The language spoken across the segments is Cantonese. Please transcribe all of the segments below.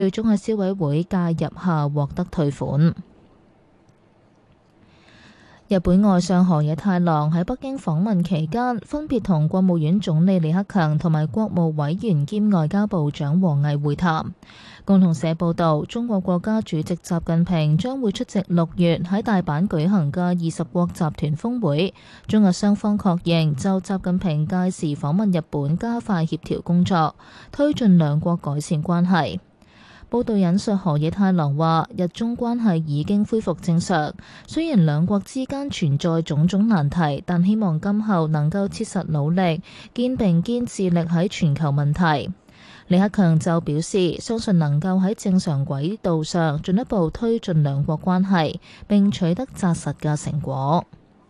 最終喺消委會介入下獲得退款。日本外相河野太郎喺北京訪問期間，分別同國務院總理李克強同埋國務委員兼外交部長王毅會談。共同社報導，中國國家主席習近平將會出席6月喺大阪舉行嘅20國集團峰會。中日雙方確認就習近平屆時訪問日本加快協調工作，推進兩國改善關係。報道引述河野太郎話：日中關係已經恢復正常，雖然兩國之間存在種種難題，但希望今後能夠切實努力，肩並肩致力喺全球問題。李克強就表示，相信能夠喺正常軌道上進一步推進兩國關係，並取得紮實嘅成果。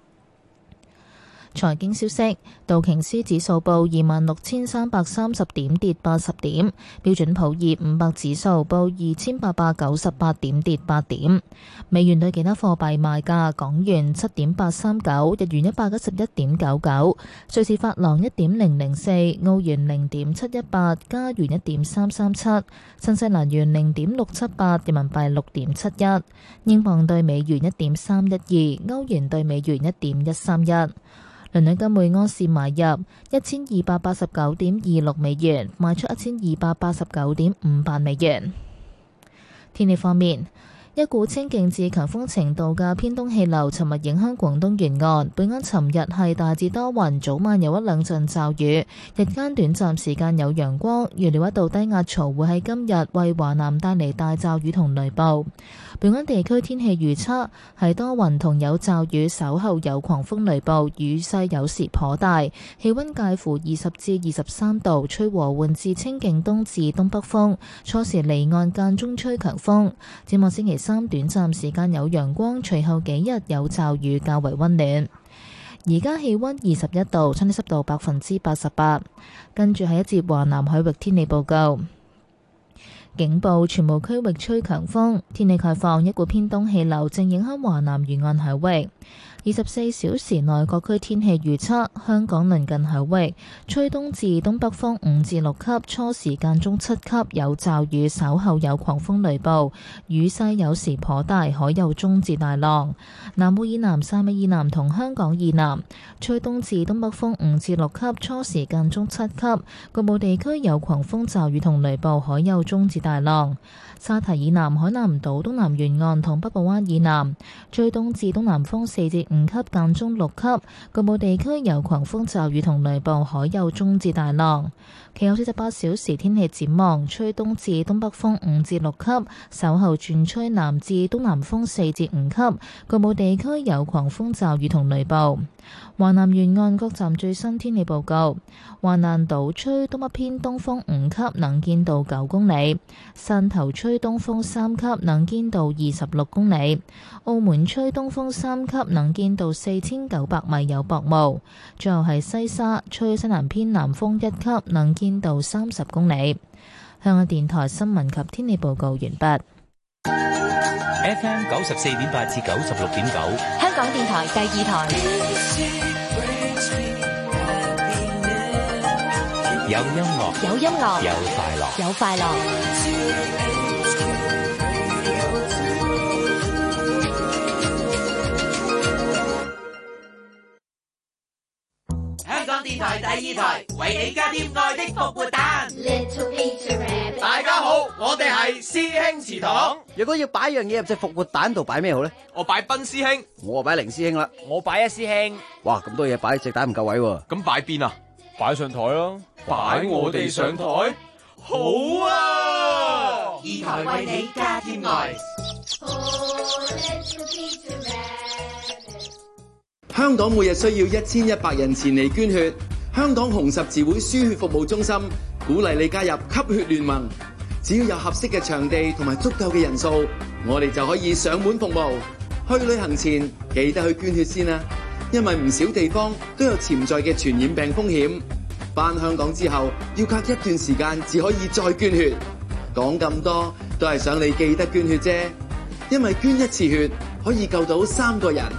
財經消息，道瓊斯指數報26,330點，跌80點；標準普爾500指數報2,898點，跌8點。美元對其他貨幣賣價：港元7.839，日元111.99，瑞士法郎1.004，澳元0.718，加元1.337，新西蘭元0.678，人民幣6.71，英鎊對美元1.312，歐元對美元1.131。倫敦金每安士買入1289.26美元，賣出1289.58美元。天氣方面，一股清勁至強風程度嘅偏東氣流尋日影響廣東沿岸，本港尋日係大致多雲，早晚有一兩陣驟雨，日間短暫時間有陽光。預料一道低壓槽會喺今日為華南帶嚟大驟雨同雷暴。本港地區天氣預測係多雲同有驟雨，稍後有狂風雷暴，雨勢有時頗大，氣溫介乎20至23度，吹和緩至清勁東至東北風，初時離岸間中吹強風。展望星期3短暫時間有陽光，隨後幾日有驟雨，較為溫暖。而家氣溫21度，相對濕度88%。跟住係一節華南海域天氣報告。警報，全部區域吹強風，天氣概況，一股偏東氣流正影響華南沿岸海域。24小時內各區天氣預測：香港鄰近海域吹東至東北風5至6級，初時間中7級，有驟雨，稍後有狂風雷暴，雨勢有時頗大，海有中至大浪。南澳以南、汕尾以南同香港以南吹東至東北風5至6級，初時間中7級，局部地區有狂風驟雨同雷暴，海有中至大浪。沙堤以南、海南島東南沿岸同北部灣以南吹東至東南風4至5級，間中6級，局部地區有狂風驟雨同雷暴，海有中至大浪。其後48小時天氣展望，吹東至東北風5至6級，稍後轉吹南至東南風4至5級，局部地區有狂風驟雨同雷暴。華南沿岸各站最新天氣報告：華南島吹東北偏東風5級，能見度9公里；汕頭吹東風3級，能見度26公里；澳門吹東風3級，能見度4900米，有薄霧。最後係西沙吹西南偏南風1級，能見度30公里。香港電台新聞及天氣報告完畢。 FM 94.8至96.9， 香港電台第2台。 有音樂， 有音樂， 有快樂， 有快樂。 香港電台第2台為你加添愛的復活蛋。 大家好，我哋係師兄祠堂。如果要擺樣嘢入隻復活蛋度，擺咩好咧？ 我擺賓師兄， 我擺凌師兄啦。 我擺一師兄。 哇，咁多嘢擺隻蛋唔夠位喎。 咁擺邊啊？擺上台咯。 擺我哋上台？好啊！2台為你加添愛。 香港每日需要1100人前嚟捐血。香港紅十字會輸血服務中心鼓勵你加入吸血聯盟。只要有合適嘅場地同埋足夠嘅人數，我哋就可以上門服務。去旅行前記得去捐血先啦，因為唔少地方都有潛在嘅傳染病風險。返香港之後要隔一段時間至可以再捐血。講咁多都係想你記得捐血啫，因為捐一次血可以救到3個人。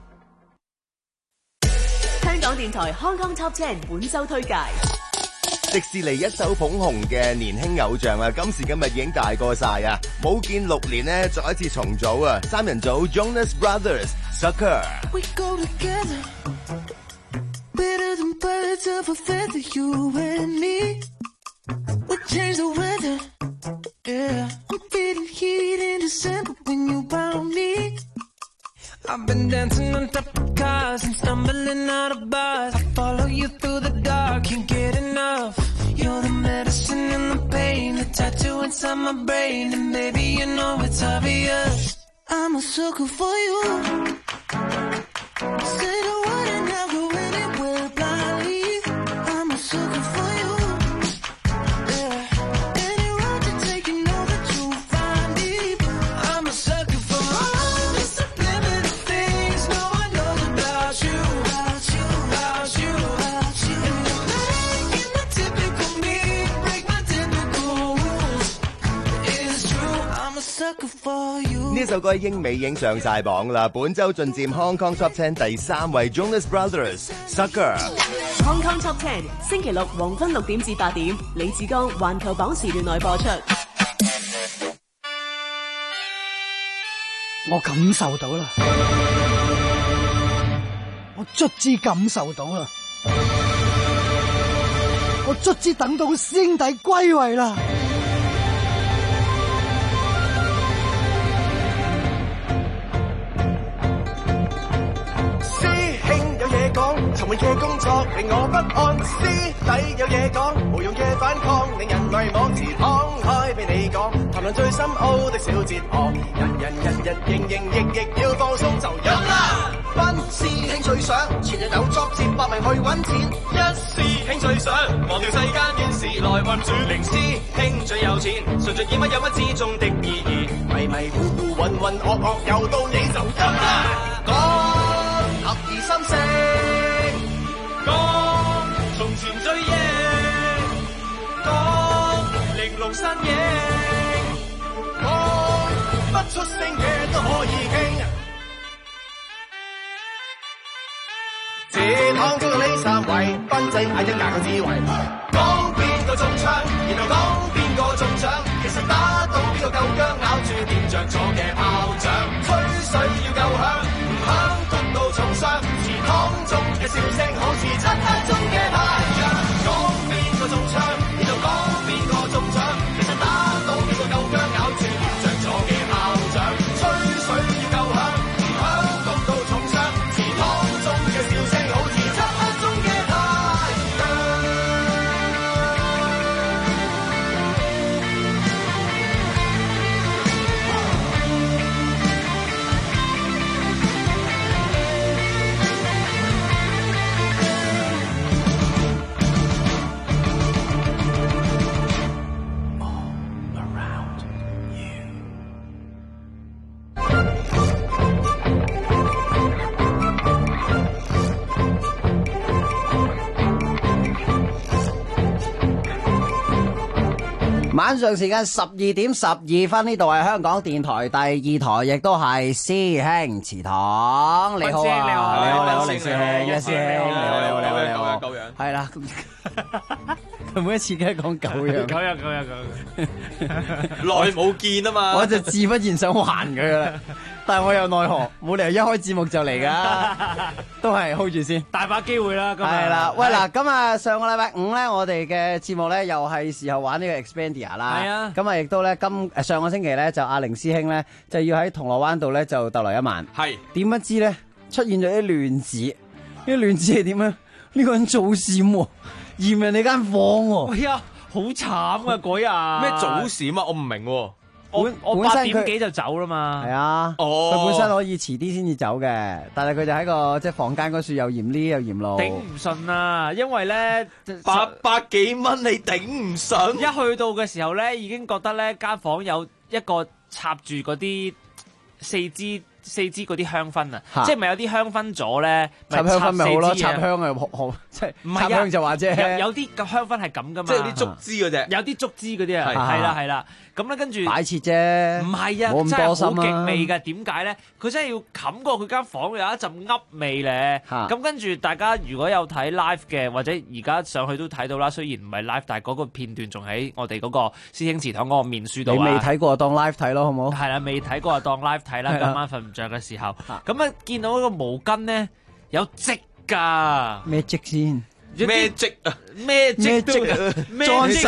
香港電台 Hong Kong Top 10本周推介。 迪士尼一手捧紅嘅年輕偶像啊，今時今日已經大個晒啊，冇見6年呢，再一次重組啊，三人組 Jonas Brothers Sucker。 We go together, better than birds of a feather, you and me. We change the weather, yeah. I'm feeling heat in December when you found me. I've been dancing on top of cars and stumbling out of bars. I follow you through the dark, can't get enough. You're the medicine and the pain, the tattoo inside my brain. And baby, you know it's obvious, I'm a sucker for you. Say the word and I'll go anywhere blindly. I'm a sucker for you. Yeah. Any road you take, you know that you'll find me. I'm a sucker for all the subliminal things no one knows about you. About you, about you, about you. And you're making the typical me break my typical rules. It's true, I'm a sucker for you. 呢首歌喺英美已經上晒榜啦，本周進佔 Hong Kong Top 10第3位 Jonas Brothers Sucker。 Hong Kong Top 10星期六黃昏6點至8點，李志剛環球榜時段內播出。 我感受到啦，我卒之感受到啦，我卒之等到師兄弟歸位啦。 沉悶嘅工作令我不安，師弟有嘢講，無用嘅反抗令人迷惘，自敞開俾你講，談論最深奧的小哲學，人日營役要放鬆就飲啦。班師兄最想前日有作接百名去揾錢，一師兄最想忘掉世間怨事來運轉，零師兄最有錢，順著耳乜有乜之中的意義，迷糊混噩又到你就飲啦。講合意心聲。講從前追憶，講玲瓏身影，講不出聲嘅都可以傾。這趟中到呢3位，賓仔嗌一架個智慧，講邊個中槍，然後講邊個中獎，其實打到邊個夠薑，咬住掂着咗嘅炮仗，吹水要夠響，唔響焗到重傷，祠堂中嘅笑聲好似漆黑中嘅太陽，講邊個中槍，然後講邊個中獎，其實打到邊個夠薑，咬住掂着咗嘅炮仗，吹水要夠響，唔響焗到重傷，祠堂中嘅笑聲好似漆黑中嘅太陽。 晚上時間12點12分，呢度係香港電台第2台，亦都係師兄祠堂。你好啊，你好，黎師兄，一師兄，你好，狗樣，係啦。佢每一次梗係講狗樣， 狗樣，耐冇見啊嘛， 我就自不然想還佢噶啦，但係我又奈何，冇理由一開節目就嚟噶，都係 hold 住先， 大把機會啦。 係啦，喂嗱，咁啊上個禮拜5咧，我哋嘅節目咧又係時候玩呢個 Expandia 啦，係啊，咁啊亦都咧上個星期咧就阿凌師兄咧就要喺銅鑼灣度咧就逗留1晚，係點不知咧出現咗啲亂子，呢啲亂子係點咧？呢個人做閃喎，嫌人哋間房喎， 哎呀，好慘啊嗰日！咩早閃啊？我唔明喎。我8點幾就走啦嘛。 係啊，佢本身可以遲啲先至走嘅，但係佢就喺個即係房間嗰處又嫌呢又嫌路， 頂唔順啊！因為咧 800幾蚊你頂唔順， 一去到嘅時候咧已經覺得咧間房有一個插住嗰啲4支四支嗰啲香薰啊，即係咪有啲香薰咗咧？ 插香薰咪好咯， 插插香啊，即係唔係插香就話啫。 有啲個香薰係咁噶嘛， 即係有啲竹枝嗰隻， 有啲竹枝嗰啲啊，係啦。咁咧跟住擺設啫， 唔係啊， 冇咁多心啊， 真係好極味㗎。點解咧？佢真係要冚過佢間房有一陣噏味咧。咁跟住大家如果有睇 live 嘅，或者而家上去都睇到啦。雖然唔係 live，但係嗰個片段仲喺我哋嗰個師兄祠堂嗰個面書度。 你未睇過當 live 睇咯，好唔好？ 係啦，未睇過就當 live 睇啦。今晚瞓唔着嘅時候，咁啊見到嗰個毛巾咧有跡㗎。 咩跡先？ 咩跡啊？ 咩跡啊？咩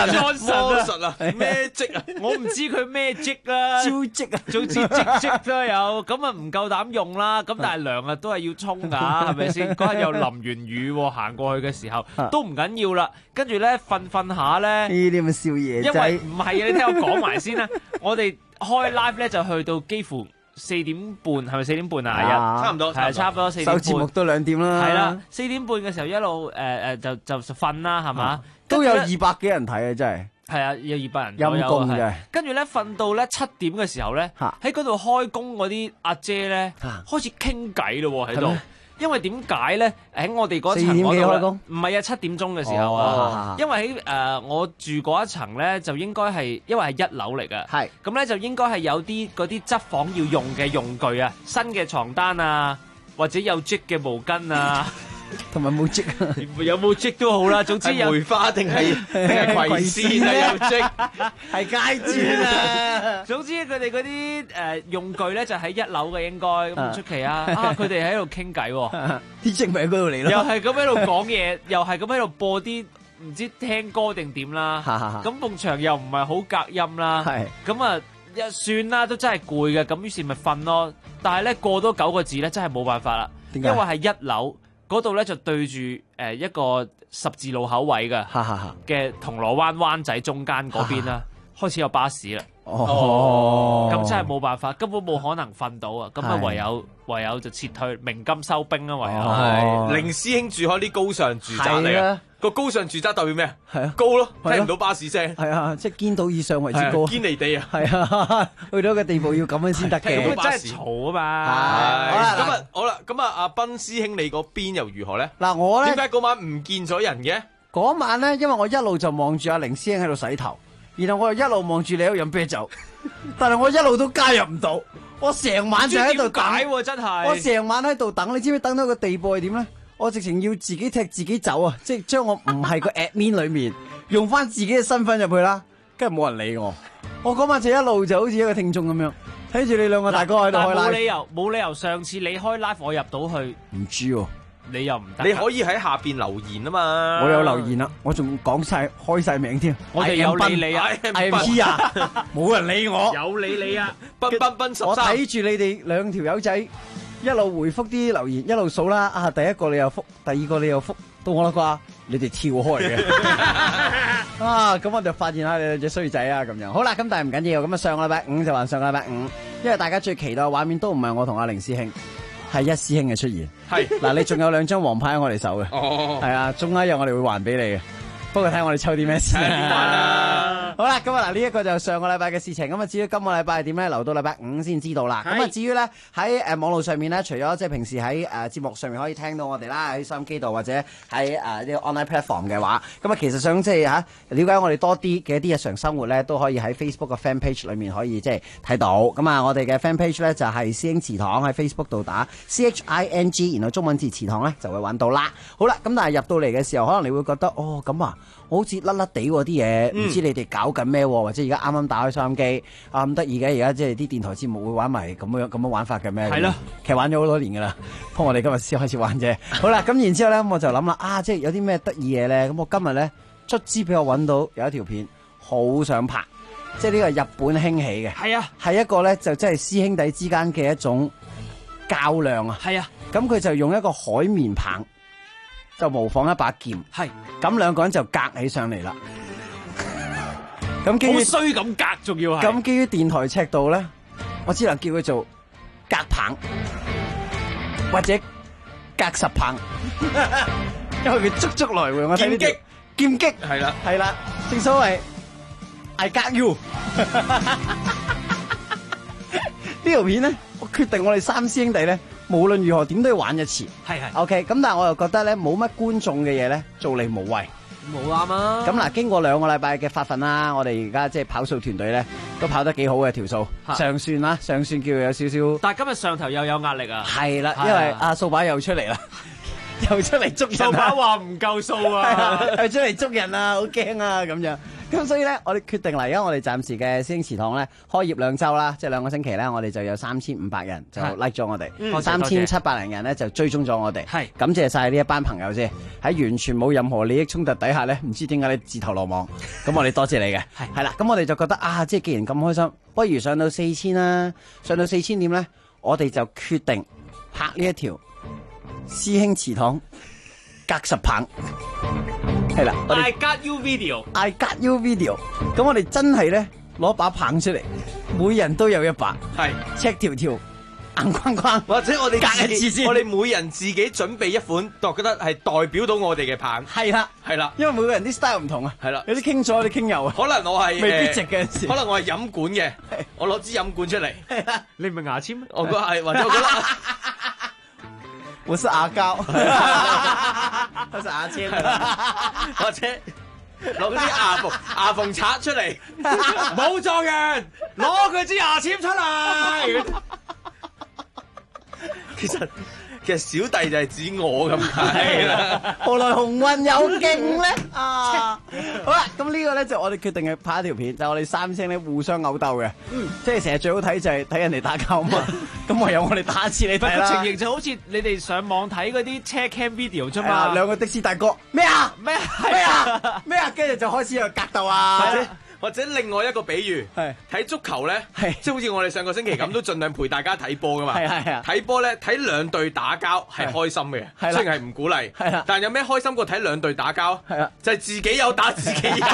Johnson 啊？咩跡啊？ 我唔知佢咩跡啦， 招跡啊， 總之跡都有，咁啊唔夠膽用啦。咁但係涼啊都係要沖㗎，係咪先？嗰日又淋完雨，行過去嘅時候都唔緊要啦。跟住咧瞓下咧， 呢啲咪少爺仔。 因為唔係啊，你聽我講埋先啦。我哋開 live 咧就去到幾乎4點半，係咪4點半啊？ 差唔多， 係差唔多4點半。 收節目都2點啦。 係啦，4點半嘅時候一路就瞓啦，係嘛？ 都有200幾人睇啊！真係。 係啊，有200人。 陰公嘅。 跟住咧瞓到咧7點嘅時候咧，喺嗰度開工嗰啲阿姐咧開始傾偈咯喺度。因為點解咧？喺我哋嗰層嗰度，唔係啊，7點鐘嘅時候啊。因為喺我住嗰一層咧，就應該係因為係1樓嚟嘅。係咁咧，就應該係有啲嗰啲執房要用嘅用具啊，新嘅床單啊，或者有織嘅毛巾啊。 同埋冇織， 有冇織都好啦。總之有梅花定係葵扇啊，有織係階磚啊。 總之佢哋嗰啲用具咧就喺1樓嘅，應該咁唔出奇啊！佢哋喺度傾偈喎， 啲織咪喺嗰度嚟咯。 又係咁喺度講嘢，又係咁喺度播啲唔知聽歌定點啦。咁埲牆又唔係好隔音啦。咁啊，一算啦，都真係攰嘅。咁於是咪瞓咯。但係咧過多9個字咧，真係冇辦法啦。因為係1樓。嗰度咧就對住一個十字路口位嘅銅鑼灣灣仔中間嗰邊啦，開始有巴士啦。咁真係冇辦法，根本冇可能瞓到啊！咁啊唯有就撤退，鳴金收兵啊！唯有係凌師兄住開啲高尚住宅嚟嘅，個高尚住宅代表咩啊？係啊，高咯，聽唔到巴士聲。係啊， 即係堅道以上為之高， 堅離地啊！ 係啊，去到一個地步要咁樣先得嘅。 咁真係嘈啊嘛！ 係好啦，咁啊，阿斌師兄你嗰邊又如何咧？ 嗱，我咧點解嗰晚唔見咗人嘅？ 嗰晚咧，因為我一路就望住阿凌師兄喺度洗頭。然後我又一路望住你喺度飲啤酒，但係我一路都加入唔到，我成晚就喺度等， 真係我成晚喺度等，你知唔知等到個地步係點咧？我直情要自己踢自己走啊！即係將我唔係個 admin 裏面，用翻自己嘅身份入去啦，跟住冇人理我。我嗰晚就一路就好似一個聽眾咁樣，睇住你兩個大哥喺度開 live。 冇理由上次你開 live 我入到去， 唔知喎。 你又唔得？ 你可以喺下邊留言啊嘛！ 我有留言啦，我仲講晒開晒名添。 我哋有理你啊 ！IMP 啊，冇人理我。 有理你啊！ 斌13， 我睇住你哋兩條友仔一路回覆啲留言，一路數啦。啊，第一個你又覆，第二個你又覆，到我啦啩？你哋跳開嘅。啊，咁我就發現下你兩隻衰仔啊，咁樣。好啦，咁但係唔緊要，咁啊上個禮拜5就話上個禮拜5，因為大家最期待嘅畫面都唔係我同阿凌師兄。係一師兄嘅出現，係嗱，你仲有2張黃牌喺我哋手嘅，係啊，終有一日我哋會還俾你嘅，不過睇我哋抽啲咩先。好啦，咁啊嗱，呢一個就上個禮拜嘅事情，咁啊至於今個禮拜係點咧，留到禮拜5先知道啦。咁啊至於咧喺網絡上面咧，除咗即係平時喺節目上面可以聽到我哋啦，喺收音機度或者喺呢個 online platform 嘅話，咁啊其實想即係了解我哋多啲嘅一啲日常生活咧，都可以喺 Facebook 嘅 fan page 裏面可以即係睇到。咁啊，我哋嘅 fan page 咧就係師兄祠堂，喺 Facebook 度打 CHING， 然後中文字祠堂咧就會揾到啦。好啦，咁但係入到嚟嘅時候，可能你會覺得哦咁啊，我好似甩甩地喎啲嘢，唔知你哋搞緊咩？或者而家啱啱打開收音機啊，咁得意嘅，而家即係啲電台節目會玩埋咁樣玩法嘅咩？係咯，其實玩咗好多年噶啦，不過我哋今日先開始玩啫。好啦，咁然之後咧，我就諗啦，啊，即係有啲咩得意嘢咧？咁我今日咧卒之俾我揾到有一條片，好想拍，即係呢個日本興起嘅，係啊，係一個咧就即係師兄弟之間嘅一種較量啊，係啊，咁佢就用一個海綿棒就模仿一把劍，係，咁兩個人就隔起上嚟啦。咁基於好衰咁隔，仲要係咁基於電台尺度咧，我只能叫佢做隔棒或者隔十棒，因為佢足來回。我睇劍擊係啦，係啦，正所謂 I got you。呢條片咧，我決定我哋三師兄弟咧，無論如何點都要玩一次。 係 OK， 咁但係我又覺得咧，冇乜觀眾嘅嘢咧，做嚟無謂。 冇啱啊！ 咁嗱，經過2個禮拜嘅發奮啦，我哋而家即係跑數團隊咧，都跑得幾好嘅條數，上算啦，上算叫有少少。但係今日上頭又有壓力啊！係啦，因為阿掃把又出嚟啦，又出嚟捉人。掃把話唔夠數啊！又出嚟捉人啊，好驚啊咁樣。咁所以咧，我哋決定嚟，而家我哋暫時嘅師兄祠堂咧，開業2週啦，即係2個星期咧，我哋就有3500人就 like 咗我哋，3700零人咧就追蹤咗我哋。係，感謝晒呢一班朋友先，喺完全冇任何利益衝突底下咧，唔知點解你自投羅網，咁我哋多謝你嘅。係啦，咁我哋就覺得啊，即係既然咁開心，不如上到4000啦，上到4000點咧，我哋就決定拍呢一條師兄祠堂隔十棒。係啦 ，I got you video，I got you video。咁我哋真係咧攞把棒出嚟，每人都有一把，係赤條條、硬框框， 或者我哋隔一次先， 我哋每人自己準備一款，我覺得係代表到我哋嘅棒。 係啦，係啦，因為每個人啲 style 唔同啊，係啦，有啲傾左，有啲傾右啊。 可能我係未必直嘅， 可能我係飲管嘅，我攞支飲管出嚟。係啦， 你唔係牙籤咩？ 我覺得係，或者我覺得。 我是牙膠，我是牙籤， 或者攞嗰啲牙縫刷出嚟，冇狀元，攞佢支牙籤出嚟。其實小弟就係指我咁解啦。 何來鴻運有勁咧？啊，好啦，咁呢個咧就我哋決定嘅拍一條片，就我哋三星咧互相毆鬥嘅，即係成日最好睇就係睇人哋打交嘛。咁唯有我哋打一次你睇啦。 情形就好似你哋上網睇嗰啲車 cam video 啫嘛。 2個的士大哥咩啊？跟住就開始有格鬥啊。 或者另外一個比喻，睇足球咧，即係好似我哋上個星期咁，都盡量陪大家睇波噶嘛。睇波咧，睇2隊打交係開心嘅，雖然係唔鼓勵。但係有咩開心過睇2隊打交？就係自己有打自己有。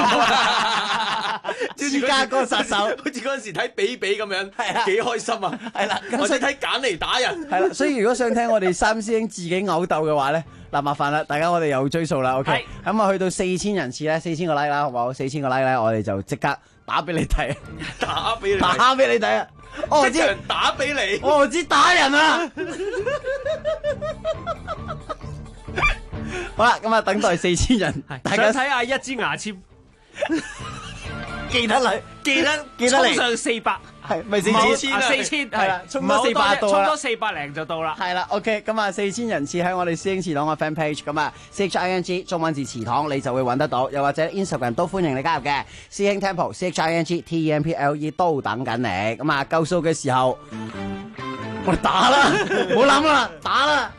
芝加哥殺手，好似嗰陣時睇比比咁樣，幾開心啊！係啦，或者睇簡尼打人。 係啦，所以如果想聽我哋三師兄自己毆鬥嘅話咧，嗱，麻煩啦，大家我哋又追數啦 ，OK， 咁啊去到4000人次咧，4000個 like 啦，好唔好？4000個 like 咧，我哋就即刻打俾你睇， 打俾你睇啊！我知打俾你， 我知打人啊！好啦，咁啊等待4000人， 大家睇下一支牙籤， 記得嚟，記得衝上400。 係咪4000啊 ？4000 係啦，衝多400到啦， 衝多400零就到啦。 係啦 ，OK， 咁啊4000人次喺我哋師兄祠堂嘅 fan page， 咁啊 CHING 中文字祠堂你就會揾得到，又或者 Instagram 都歡迎你加入嘅，師兄 Temple CHING TEMPLE 都等緊你。咁啊夠數嘅時候，我哋打啦，唔好諗啦，打啦！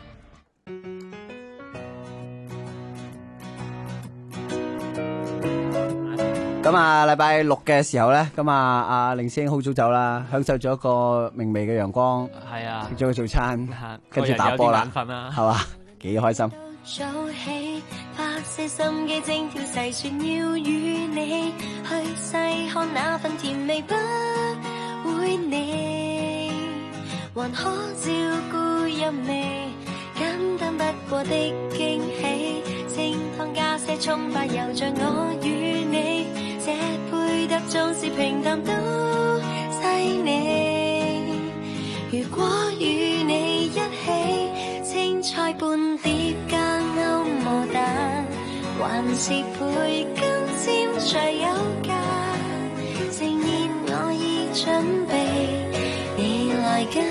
咁啊，禮拜6嘅時候咧，咁啊，阿凌師兄好早走啦，享受咗一個明媚嘅陽光，係啊，食咗個早餐，跟住打波啦，係嘛，幾開心。早起，發些心機，精挑細算，要與你去細看那份甜味，不會膩，還可照顧入味，簡單不過的驚喜，清湯加些蔥花，又像我與你。這配搭縱是平淡都細膩，如果與你一起，青菜半碟加歐姆蛋，還是培根尖最有價。盛宴我已準備，你來跟，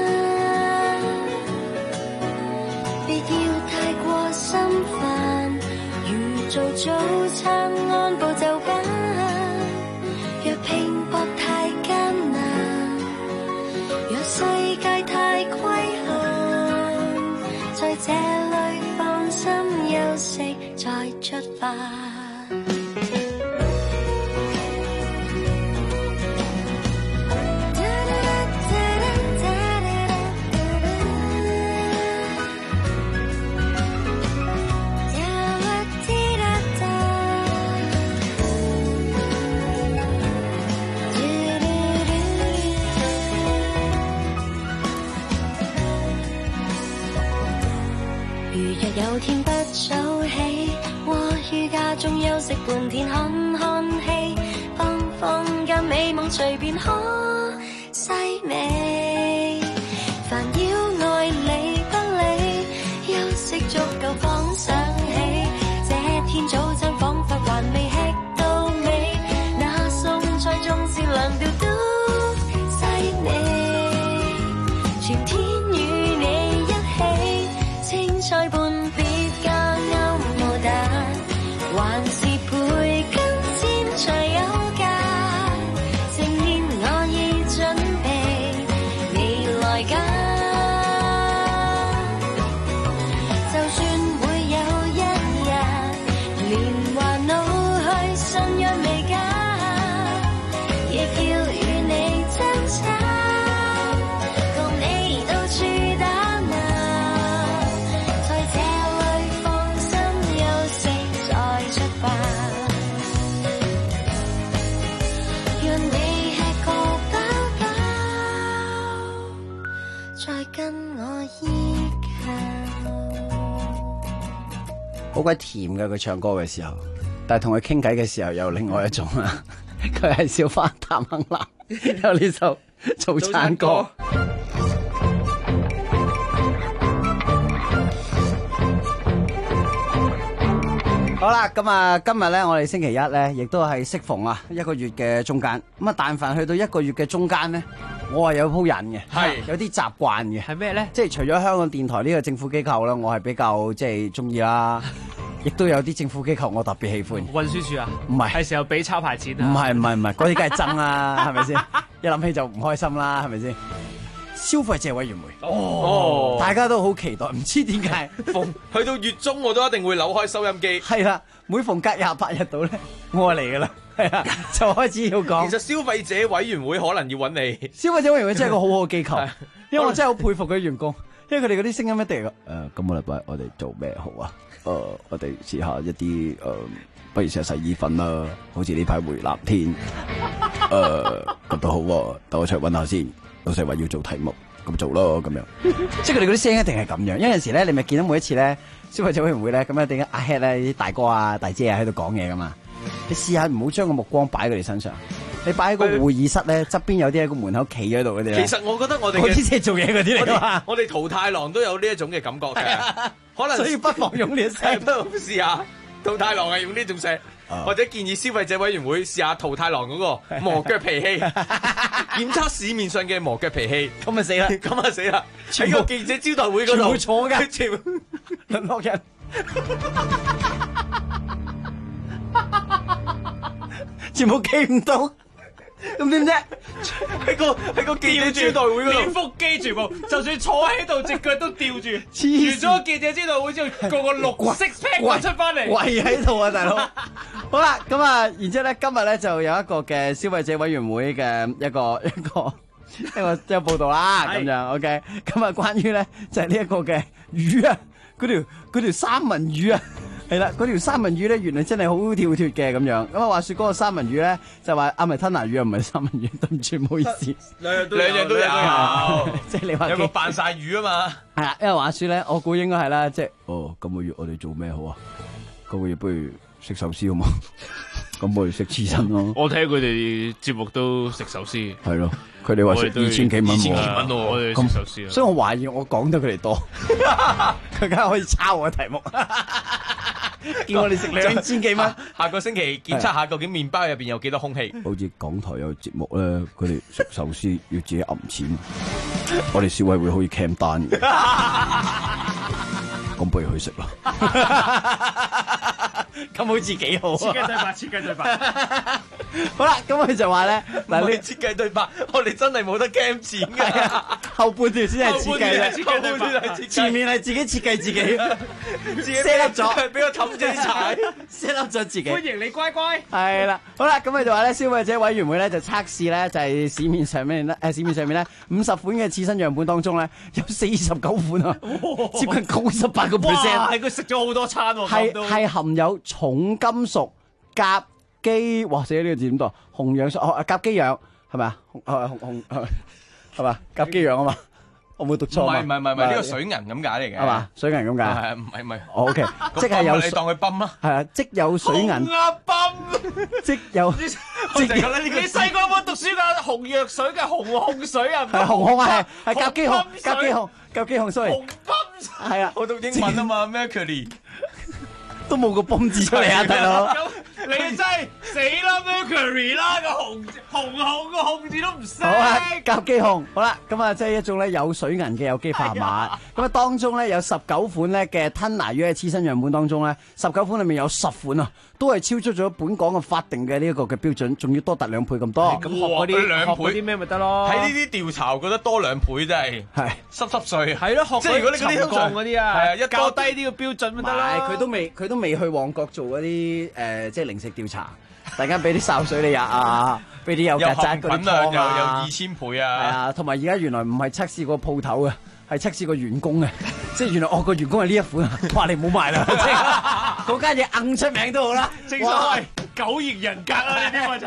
別要太過心煩，如做早餐按部就班。若拼搏太艱難，若世界太規限，在這裏放心休息再出發。有天不早起，窩於家中休息半天，看看戲，放間美夢隨便可細味。 代價。就算會有一日年華老去，信仰未假，亦要與你爭吵，共你到處打鬧，在這裏放心休息再出發，讓你吃個飽飽，再跟我依靠。 好鬼甜嘅佢唱歌嘅時候，但係同佢傾偈嘅時候又另外一種啦。佢係小花譚杏林，有呢首早餐歌。好啦，咁啊，今日咧，我哋星期一咧，亦都係適逢啊一個月嘅中間。咁啊，但凡去到一個月嘅中間咧，我係有鋪癮嘅，係有啲習慣嘅。係咩咧？即係除咗香港電台呢個政府機構咧，我係比較即係中意啦。亦都有啲政府機構我特別喜歡。 運輸署啊？ 唔係， 係時候俾抄牌錢啊？ 唔係，嗰啲梗係憎啦，係咪先？一諗起就唔開心啦，係咪先？消費者委員會哦，大家都好期待，唔知點解去到月中我都一定會扭開收音機。 係啦，每逢隔28日到咧，我嚟噶啦，係啊，就開始要講。 其實消費者委員會可能要揾你。 消費者委員會真係個好好嘅機構，因為我真係好佩服佢員工，因為佢哋嗰啲聲音一定係今個禮拜我哋做咩好啊？我哋試下一啲不如試下洗衣粉啦，好似呢排回南天，咁都好喎，等我出去揾下先。老細話要做題目，咁做咯，咁樣。即係佢哋嗰啲聲一定係咁樣，有陣時咧，你咪見到每一次咧，消費者委員會咧，咁一定阿 head 咧，啲大哥啊、大姐啊喺度講嘢噶嘛。你試下唔好將個目光擺喺佢哋身上，你擺喺個會議室咧，側邊有啲喺個門口企喺度嗰啲。 其實我覺得我哋嗰啲即係做嘢嗰啲嚟㗎嘛。 我哋淘太郎都有呢一種嘅感覺嘅，可能所以不妨用呢一聲都試下。淘太郎係用呢種聲，或者建議消費者委員會試下淘太郎嗰個磨腳脾氣，檢測市面上嘅磨腳脾氣， 咁咪死啦！ 咁啊死啦！喺個記者招待會嗰度會坐㗎， 全部淪落人，全部記唔到。咁點啫？ 喺個記者招待會嗰度， 面腹肌全部，就算坐喺度，隻腳都吊住。完咗記者招待會之後，個個綠色 pack 出翻嚟， 跪喺度啊，大佬！好啦，咁啊，然之後咧，今日咧就有一個嘅消費者委員會嘅一個報道啦，咁樣 OK。咁啊，關於咧就係呢一個嘅魚啊，嗰條三文魚啊。係啦，嗰條三文魚咧，原來真係好跳脫嘅咁樣。咁啊，話說嗰個三文魚咧，就話唔係吞拿魚啊，唔係三文魚，對唔住，唔好意思。 兩樣都有， 即係你話有個扮晒魚啊嘛。 係啊，因為話說咧，我估應該係啦，即係今個月我哋做咩好啊？今個月不如食壽司好嘛？咁我哋食刺身咯。 我睇佢哋節目都食壽司。 係咯，佢哋話食2000幾蚊喎。我哋食壽司。 所以我懷疑我講得佢哋多，佢梗係可以抄我嘅題目。叫我哋食2000幾蚊， 下個星期檢測下究竟麵包入邊有幾多空氣。 好似港台有節目咧，佢哋食壽司要自己揞錢，我哋消委會可以 cam 單嘅，咁不如去食啦。咁好似幾好啊！ 設計對白。 好啦，咁佢就話咧， 嗱，你設計對白，我哋真係冇得 cam 錢嘅， 後半段先係設計設計對白， 前面係自己設計自己 set up 咗， 俾我氹自己踩 set up 咗自己。 歡迎你乖乖。 係啦，好啦，咁佢就話咧，消費者委員會咧就測試咧，就係市面上面咧50款嘅刺身樣本當中咧，有49款啊，接近98%。 係佢食咗好多餐喎， 係含有重金屬甲基，哇！寫呢個字點讀？紅氧甲基氧係咪啊？紅係嘛？甲基氧啊嘛？我冇讀錯嘛？ 唔係，呢個水銀咁解嚟嘅係嘛？ 水銀咁解係唔係 ？OK，即係有你當佢泵啦， 係啊，即有水銀。 泵， 即有。 你細個有冇讀書㗎？紅藥水嘅紅控水啊？ 係紅控啊，係甲基控，sorry。 紅泵係啊，我讀英文啊嘛 ，Mercury。 都冇個泵字出嚟啊，大佬！ 你真係死啦 Mercury 啦，個紅個紅字都唔識。 好啊，甲基紅。好啦，咁啊，即係一種咧有水銀嘅有機化合物。咁啊，當中咧有19款咧嘅吞拿魚嘅刺身樣本當中咧，19款裏面有10款啊，都係超出咗本港嘅法定嘅呢一個嘅標準，仲要多達2倍咁多。 咁學嗰啲咩咪得咯？ 喺呢啲調查，我覺得多2倍真係濕碎。 係咯，學即係如果你嗰啲沉降嗰啲啊， 係啊，一較低啲嘅標準咪得啦。 佢都未去旺角做嗰啲即係零食調查。大家俾啲潲水你啊，俾啲有曱甴嗰啲湯啊， 又2000倍啊， 係啊，同埋而家原來唔係測試個鋪頭啊，係測試個員工啊，即係原來個員工係呢一款啊，哇你唔好賣啦，嗰間嘢硬出名都好啦， 正所謂狗型人格啊，呢啲咪就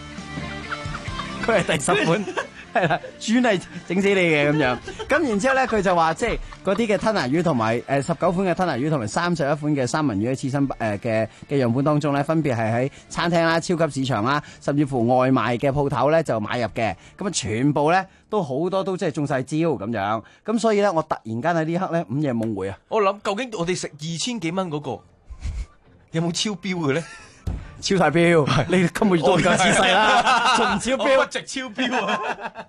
佢係第10款。係啦，專係整死你嘅咁樣。咁然之後咧，佢就話即係嗰啲嘅吞拿魚同埋19款嘅吞拿魚同埋31款嘅三文魚嘅刺身嘅樣本當中咧，分別係喺餐廳啦、超級市場啦，甚至乎外賣嘅鋪頭咧就買入嘅。咁啊，全部咧都好多都即係中晒招咁樣。咁所以咧，我突然間喺呢刻咧午夜夢回啊！ 我諗究竟我哋食2000幾蚊嗰個有冇超標嘅咧？ 超晒標，你今個月都唔夠仔細啦，仲唔超標？ 我直超標啊！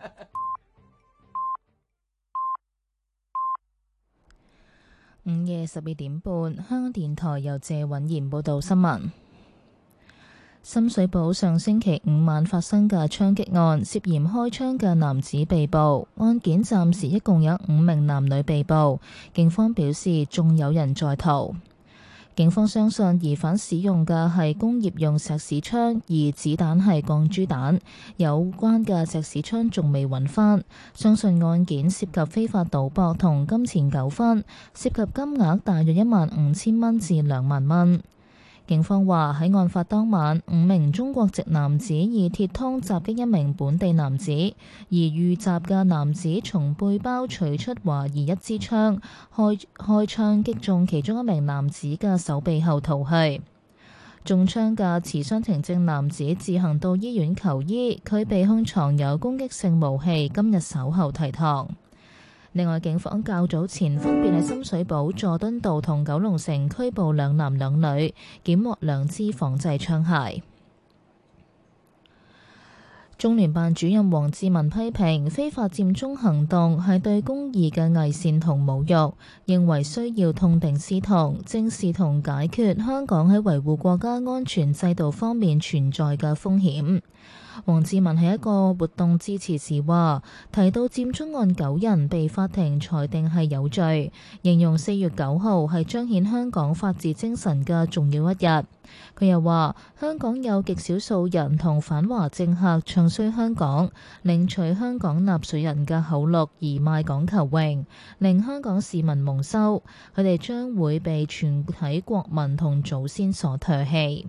午夜12點半，香港電台由謝允賢報道新聞。深水埗上星期5晚發生嘅槍擊案，涉嫌開槍嘅男子被捕，案件暫時一共有5名男女被捕，警方表示仲有人在逃。警方相信疑犯使用嘅係工業用石屎槍，而子彈係鋼珠彈。有關嘅石屎槍仲未揾返，相信案件涉及非法賭博同金錢糾紛，涉及金額大約15000蚊至2萬蚊。警方話喺案發當晚，5名中國籍男子以鐵通襲擊一名本地男子，而遇襲嘅男子從背包取出懷疑一支槍，開槍擊中其中一名男子嘅手臂後逃去。中槍嘅持傷停證男子自行到醫院求醫，佢被控藏有攻擊性武器，今日稍後提堂。另外，警方較早前分別喺深水埗佐敦道同九龍城拘捕2男2女，檢獲2支仿製槍械。中聯辦主任王志民批評非法佔中行動係對公義嘅偽善同侮辱，認為需要痛定思痛，正視同解決香港喺維護國家安全制度方面存在嘅風險。王志民喺一個活動致辭時話，提到佔中案9人被法庭裁定係有罪，形容4月9號係彰顯香港法治精神嘅重要一日。佢又話，香港有極少數人同反華政客唱衰香港，領取香港納稅人嘅口錄而賣港求榮，令香港市民蒙羞，佢哋將會被全體國民同祖先所唾棄。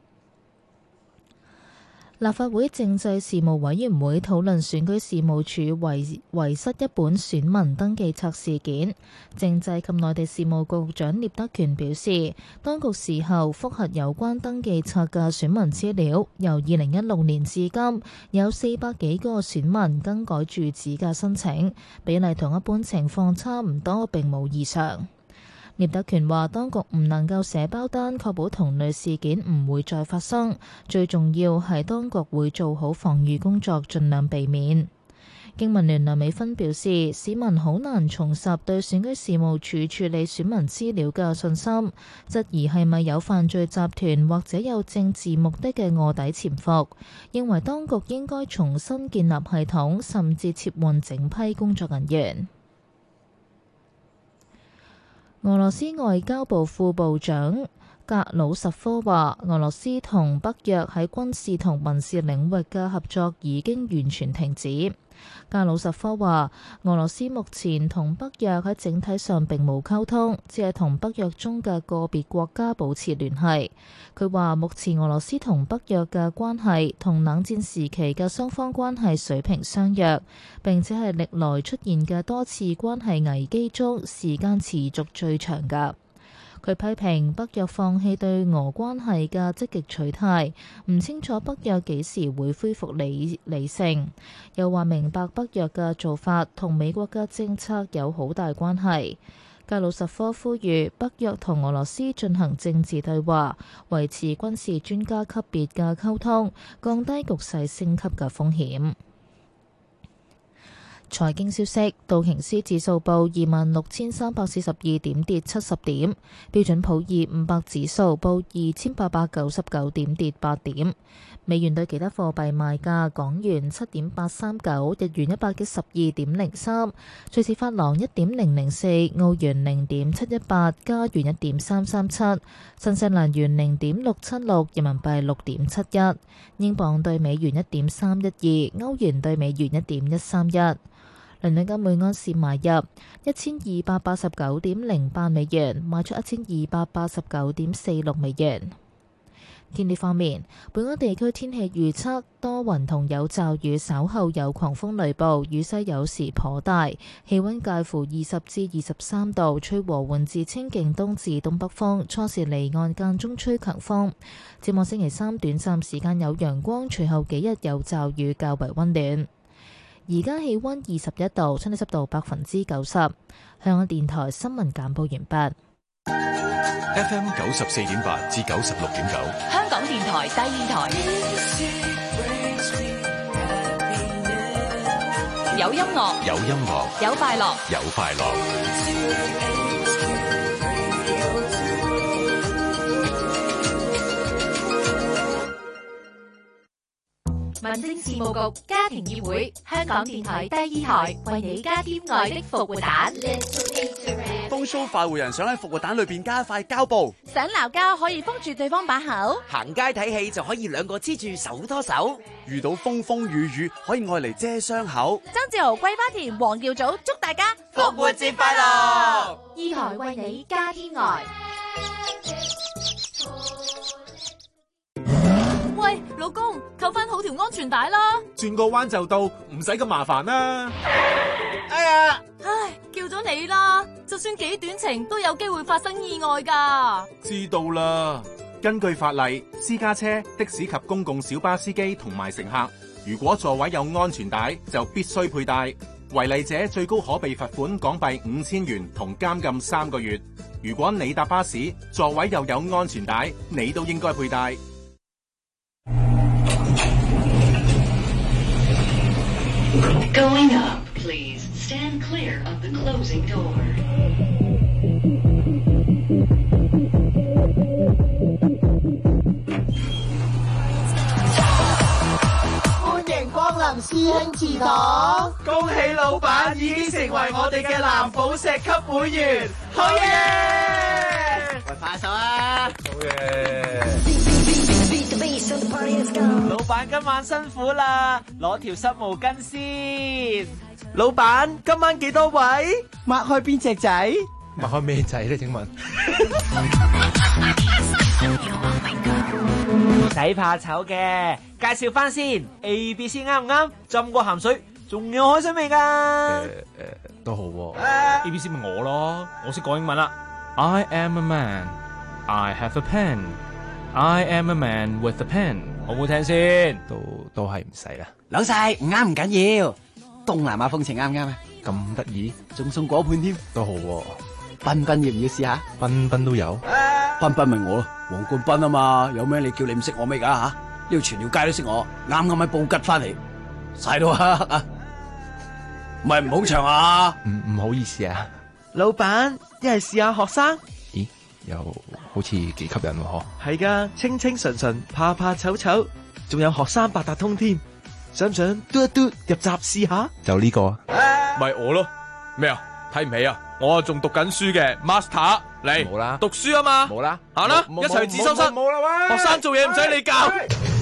立法會政制事務委員會討論選舉事務處遺失一本選民登記冊事件。政制及內地事務局長聶德權表示，當局事後覆核有關登記冊嘅選民資料，由2016年至今有400幾個選民更改住址嘅申請，比例同一般情況差唔多，並冇異常。聶德權話：當局唔能夠寫包單，確保同類事件唔會再發生。最重要係當局會做好防禦工作，盡量避免。經民聯梁美芬表示，市民好難重拾對選舉事務處處理選民資料嘅信心，質疑係咪有犯罪集團或者有政治目的嘅臥底潛伏。認為當局應該重新建立系統，甚至撤換整批工作人員。俄羅斯外交部副部長格魯什科話，俄羅斯同北約喺軍事同民事領域嘅合作已經完全停止。格魯什科話，俄羅斯目前同北約喺整體上並冇溝通，只係同北約中嘅個別國家保持聯繫。佢話，目前俄羅斯同北約嘅關係同冷戰時期嘅雙方關係水平相若，並且係歷來出現嘅多次關係危機中時間持續最長㗎。佢批評北約放棄對俄關係嘅積極取態，唔清楚北約幾時會恢復理性，又話明白北約嘅做法同美國嘅政策有好大關係。 格魯什科呼籲北約同俄羅斯進行政治對話，維持軍事專家級別嘅溝通，降低局勢升級嘅風險。財經消息：道瓊斯指數報26,342點，跌70點；標準普爾500指數報2,899點，跌8點。美元對其他貨幣賣價：港元7.839，日元112.03，瑞士法郎1.004，澳元0.718，加元1.337，新西蘭元0.676，人民幣6.71，英鎊對美元1.312，歐元對美元1.131。倫敦金每盎司買入1289.08美元，賣出1289.46美元。天氣方面，本港地區天氣預測多雲同有驟雨，稍後有狂風雷暴，雨勢有時頗大，氣溫介乎20至23度，吹和緩至清勁東至東北風，初時離岸間中吹強風。展望星期三短暫時間有陽光，隨後幾日有驟雨，較為溫暖。而家氣溫21度，相對濕度90%。香港電台新聞簡報完畢。 FM 94.8至96.9， 香港電台第二台，有音樂， 有音樂， 有快樂， 有快樂。 民政事務局家庭議會，香港電台第二台，為你加添愛的復活蛋。 風騷快活人想喺復活蛋裏邊加塊膠布， 想鬧交可以封住對方把口， 行街睇戲就可以兩個黐住手拖手，遇到風風雨雨可以愛嚟遮傷口。 曾志豪、桂花田、黃耀祖祝大家復活節快樂！ 二台為你加添愛。 喂，老公，扣翻好條安全帶啦！ 轉個彎就到，唔使咁麻煩啦。 哎呀，唉，叫咗你啦，就算幾短程都有機會發生意外㗎。 知道啦。根據法例，私家車、的士及公共小巴司機同埋乘客，如果座位有安全帶，就必須佩戴。違例者最高可被罰款港幣5000元同監禁3個月。如果你搭巴士，座位又有安全帶，你都應該佩戴。 Going up, please. Stand clear of the closing door. 歡迎光臨師兄祠堂， 恭喜老闆已經成為我哋嘅藍寶石級會員，好嘢！ 喂，拍手啊！好嘢！ 老闆今晚辛苦啦，攞條濕毛巾先。 老闆今晚幾多位？ 擘開邊隻仔？ 擘開咩仔咧？請問？ 唔使怕醜嘅，介紹翻先。A、B、C 啱唔啱？浸過鹹水，仲有海水味㗎。 都好喎。 A、B、C 咪我咯，我識講英文啦。I am a man. I have a pen. I am a man with a pen。好唔好聽先？ 都係唔使啦。 老細唔啱唔緊要，東南亞風情啱唔啱啊？ 咁得意， 仲送果盤添， 都好喎。 彬彬要唔要試下？ 彬彬都有， 彬彬咪我咯，黃冠彬啊嘛，有咩你叫你唔識我咩噶吓？呢度全條街都識我，啱啱喺布吉翻嚟，晒到黑啊！唔係唔好長啊？ 唔好意思啊， 老闆一係試下學生。 咦，又好似幾吸引喎嗬？ 係噶，清清純純，怕怕醜醜，仲有學生八達通添，想唔想嘟一嘟入閘試下？ 就呢個， 咪我咯？咩啊？睇唔起啊？我仲讀緊書嘅 Master 嚟， 冇啦， 讀書啊嘛， 冇啦， 行啦，一齊自修室， 冇啦喂， 學生做嘢唔使你教。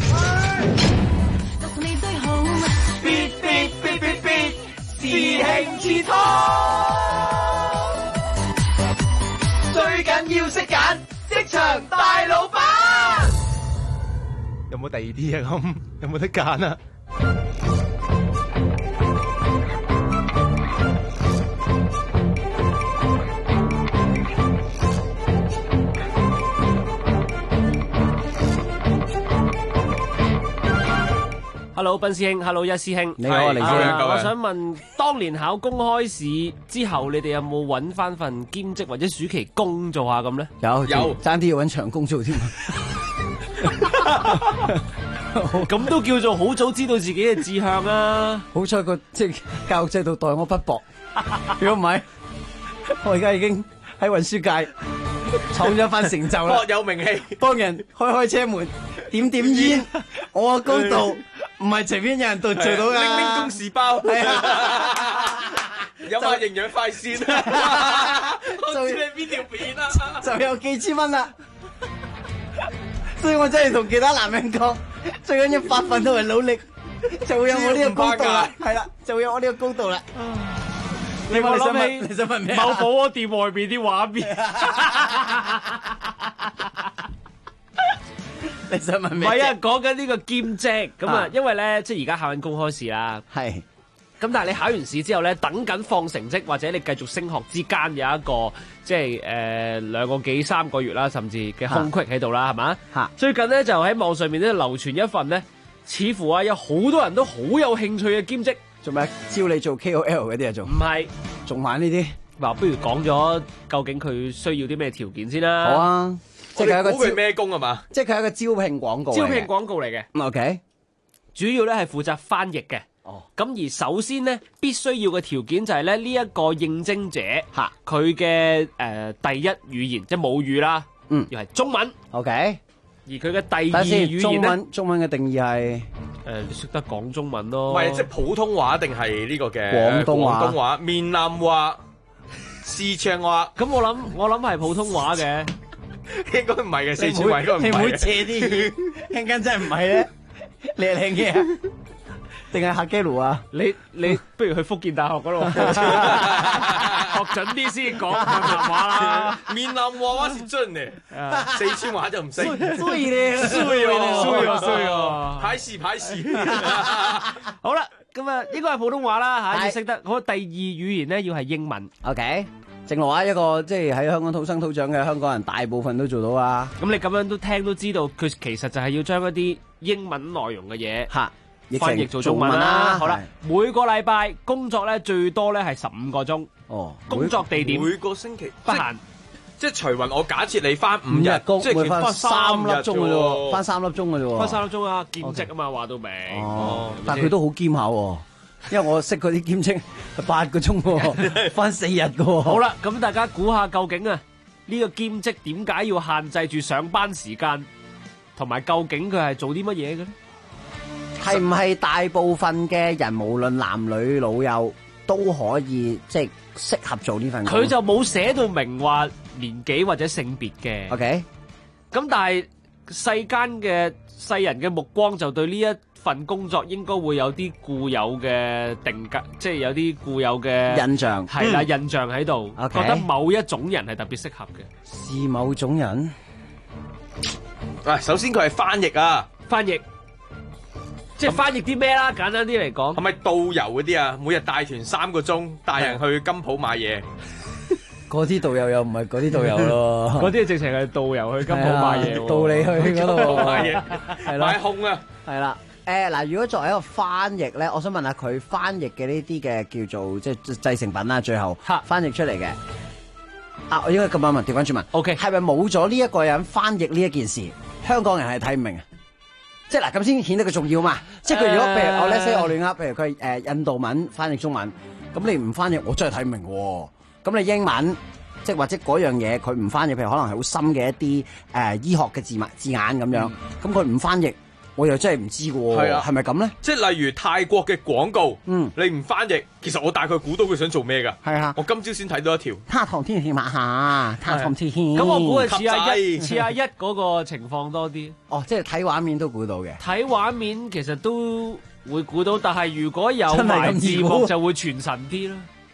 必必必必必，師兄之堂，最緊要識揀職場大老闆。 有冇第二啲啊？咁有冇得揀啊？ Hello， 斌師兄 ，Hello， 一師兄， 你好，李師兄。 我想問，當年考公開試之後，你哋有冇揾翻份兼職或者暑期工做下咁咧？ 有，爭啲要揾長工做添。 咁都叫做好早知道自己嘅志向啊！ 好彩個即係教育制度待我不薄，如果唔係，我而家已經喺運輸界闖咗一番成就啦， 各有名氣， 幫人開車門、點煙，我嘅高度唔係隨便有人做到㗎。 拎公事包，飲下營養快線，我知你邊條片啦， 就有幾千蚊啦。所以我真係同其他男人講，最緊要發奮同埋努力，就會有我呢個高度啦。係啦，就會有我呢個高度啦。 你我諗起你想問咩？ 某火鍋店外邊啲畫面。 你想問咩？ 唔係啊，講緊呢個兼職咁啊，因為咧即係而家考緊公開試啦。 係。 咁但係你考完試之後咧，等緊放成績或者你繼續升學之間有一個即係2個幾3個月啦，甚至嘅空隙喺度啦，係嘛？ 嚇！ 最近咧就喺網上面咧流傳一份咧，似乎啊有好多人都好有興趣嘅兼職。 做咩？招你做 KOL 嗰啲啊？做？ 唔係， 仲玩呢啲？ 嗱，不如講咗究竟佢需要啲咩條件先啦。 好啊，即係佢係咩工係嘛？ 即係佢係一個招聘廣告。 招聘廣告嚟嘅。 OK。 主要咧係負責翻譯嘅。咁而首先咧，必須要嘅條件就係咧呢一個應徵者佢嘅第一語言即係母語啦，要係中文。 OK。 而佢嘅第二語言咧， 中文嘅定義係你識得講中文咯。 唔係即係普通話定係呢個嘅廣東話、 閩南話、四川話。 咁我諗係普通話嘅， 應該唔係嘅，四川話應該唔係。 你唔好借啲嘢，陣間真係唔係咧，你係靚嘅啊？定係客基路啊？ 你不如去福建大學嗰度學準啲先講閩南話啦。 閩南話是準嘅，四川話就唔識。 衰你， 排事。 好啦，咁啊應該係普通話啦嚇，要識得。好，第二語言咧要係英文。 OK，正路話一個即係喺香港土生土長嘅香港人，大部分都做到啊。 咁你咁樣都聽都知道，佢其實就係要將一啲英文內容嘅嘢翻譯做中文啦。好啦，每個禮拜工作咧最多咧係15個鐘。 哦， 工作地點每個星期不限。 即係徐雲，我假設你翻5日工，即係翻3粒鐘嘅啫，翻3粒鐘嘅啫， 翻3粒鐘啊，兼職啊嘛，話到明。 哦，但係佢都好兼下喎，因為我識嗰啲兼職8個鐘喎，翻4日嘅喎。 好啦，咁大家估下究竟啊呢個兼職點解要限制住上班時間，同埋究竟佢係做啲乜嘢嘅咧？ 係唔係大部分嘅人無論男女老幼都可以即係適合做呢份工？ 佢就冇寫到明話年紀或者性別嘅。 OK， 咁但係世人嘅目光就對呢一份工作應該會有啲固有嘅定格，即係有啲固有嘅印象。 係啦，印象喺度，覺得某一種人係特別適合嘅。 是某種人？ 喂，首先佢係翻譯啊， 翻譯。即係翻譯啲咩啦？簡單啲嚟講， 係咪導遊嗰啲啊？每日帶團3個鐘，帶人去金鋪買嘢。 嗰啲導遊又唔係嗰啲導遊咯， 嗰啲直情係導遊去金鋪買嘢， 導你去嗰度買嘢，係買空啊。 係啦，嗱，如果作為一個翻譯咧，我想問下佢翻譯嘅呢啲嘅叫做即係製成品啦，最後翻譯出嚟嘅。我應該咁樣問，調翻轉問。 OK， 係咪冇咗呢一個人翻譯呢一件事，香港人係睇唔明啊？即係嗱，咁先顯得佢重要嘛？即係佢如果譬如我我亂噏，譬如佢係印度文翻譯中文，咁你唔翻譯，我真係睇唔明喎。咁你英文即係或者嗰樣嘢佢唔翻譯，譬如可能係好深嘅一啲醫學嘅字眼咁樣，咁佢唔翻譯，我又真係唔知嘅喎。係啊，係咪咁咧？ 即係例如泰國嘅廣告，你唔翻譯，其實我大概估到佢想做咩㗎。係啊，我今朝先睇到一條。他堂天氣馬下，他堂天氣。 咁我估係似阿一嗰個情況多啲。 哦，即係睇畫面都估到嘅。 睇畫面其實都會估到，但係如果有埋字幕就會傳神啲啦。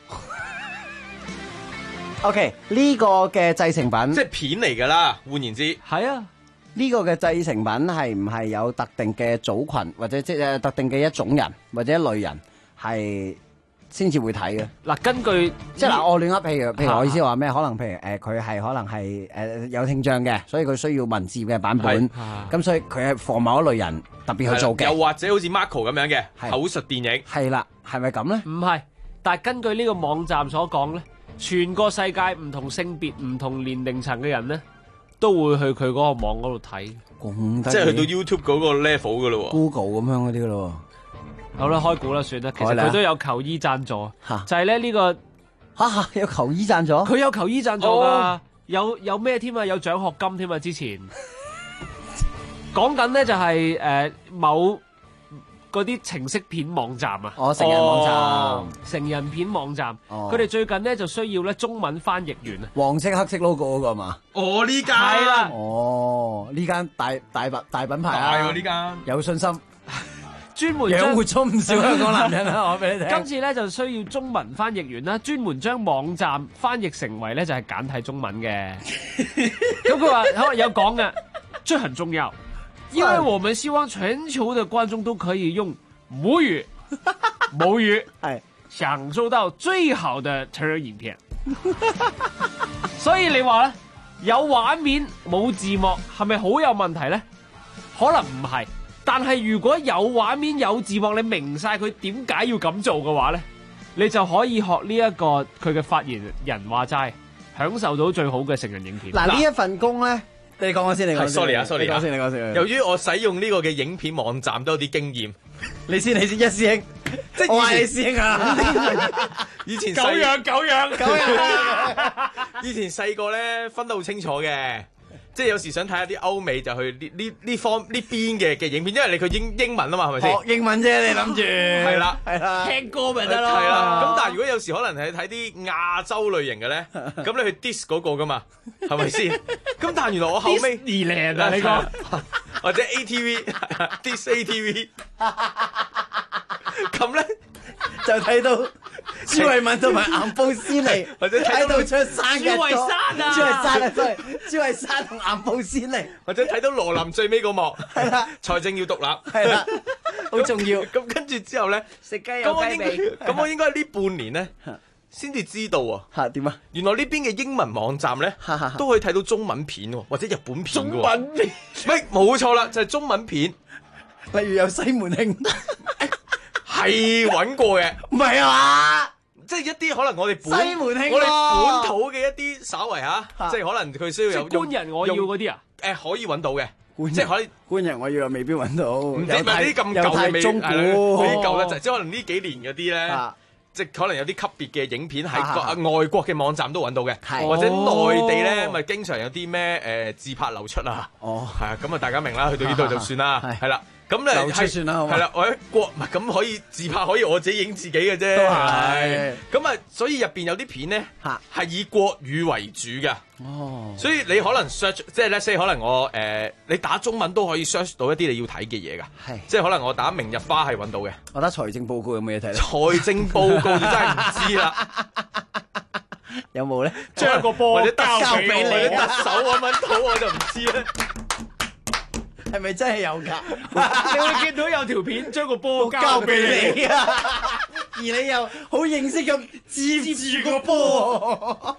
OK， 呢個嘅製成品即係片嚟㗎啦，換言之係啊。 呢個嘅製成品係唔係有特定嘅組群，或者即係特定嘅一種人或者一類人係先至會睇嘅。 嗱，根據即係嗱，我亂噏，譬如我意思話咩？可能譬如佢係可能係有聽障嘅，所以佢需要文字嘅版本。咁所以佢係放某一類人特別去做嘅。 又或者好似 Marco 咁樣嘅口述電影。 係啦，係咪咁咧？ 唔係，但係根據呢個網站所講咧，全個世界唔同性別、唔同年齡層嘅人咧，都會去佢嗰個網嗰度睇。 即係去到 YouTube 嗰個 level 噶咯 ，Google 咁樣嗰啲噶咯。 好啦，開估啦，算啦。其實佢都有球衣贊助，就係咧呢個有球衣贊助， 佢有球衣贊助噶，有咩添啊？有獎學金添啊！之前講緊咧就係某嗰啲程式片網站啊， 成人網站、 成人片網站，佢哋最近咧就需要咧中文翻譯員啊， 黃色黑色 logo 嗰個嘛？ 呢間係啦， 呢間大品牌啊， 呢間有信心。 專門養活咗唔少香港男人啊！我俾你聽。 今次咧就需要中文翻譯員啦，專門將網站翻譯成為咧就係簡體中文嘅。咁佢話可能有講嘅，這很重要，因為我們希望全球的觀眾都可以用母語係享受到最好的成人影片。所以你話咧有畫面冇字幕係咪好有問題咧？可能唔係。但係如果有畫面有字幕，你明晒佢點解要咁做嘅話咧，你就可以學呢一個佢嘅發言人話齋，享受到最好嘅成人影片。 嗱，呢一份工咧，你講我先，你講先。 sorry 啊。 你講先。 由於我使用呢個嘅影片網站都有啲經驗， 你先，一師兄，即係我係你師兄啊！ 以前狗樣， 以前細個咧分得好清楚嘅。即係有時想睇下啲歐美就去呢邊嘅影片，因為你佢英文啊嘛，係咪先？ 學英文啫，你諗住係啦， 聽歌咪得咯。 係啦，咁但係如果有時可能係睇啲亞洲類型嘅咧，咁你去 dis 嗰個噶嘛，係咪先？咁但係原來我後尾 Disneyland啊，你講或者 ATV dis ATV， 咁咧就睇到朱慧敏同埋顏布斯尼，或者睇到出山嘅朱慧珊同顏布斯尼， 或者睇到羅琳最尾嗰幕，係啦，財政要獨立， 係啦，好重要。 咁跟住之後咧， 食雞有雞味。 咁我應該呢半年咧先至知道啊， 點啊？ 原來呢邊嘅英文網站咧都可以睇到中文片或者日本片嘅。 中文片， 冇錯啦，就係中文片， 例如有西門慶。 係揾過嘅， 唔係啊嘛， 即係一啲可能我哋西門慶我哋本土嘅一啲稍為即係可能佢需要有官人我要嗰啲啊， 可以揾到嘅，即係可以官人我要又未必揾到， 唔係啲咁舊嘅中古， 嗰啲舊得滯，即係可能呢幾年嗰啲咧，即係可能有啲級別嘅影片喺外國嘅網站都揾到嘅，或者內地咧咪經常有啲咩自拍流出啊，係啊，咁啊大家明啦，去到呢度就算啦，係啦。咁咧算啦， 係啦，我喺國唔係咁可以自拍，可以我自己影自己嘅啫。 都係咁啊，所以入邊有啲片咧係以國語為主嘅。哦，所以你可能 search， 即係 let's say 可能我你打中文都可以 search 到一啲你要睇嘅嘢㗎。係，即係可能我打明日花係揾到嘅。我打財政報告有冇嘢睇咧？財政報告就真係唔知啦。有冇咧？ 將個波或者交俾你，或者特首揾到我就唔知咧。 係咪真係有㗎？ 你會見到有條片將個波交俾你啊，而你又好認識咁接住個波。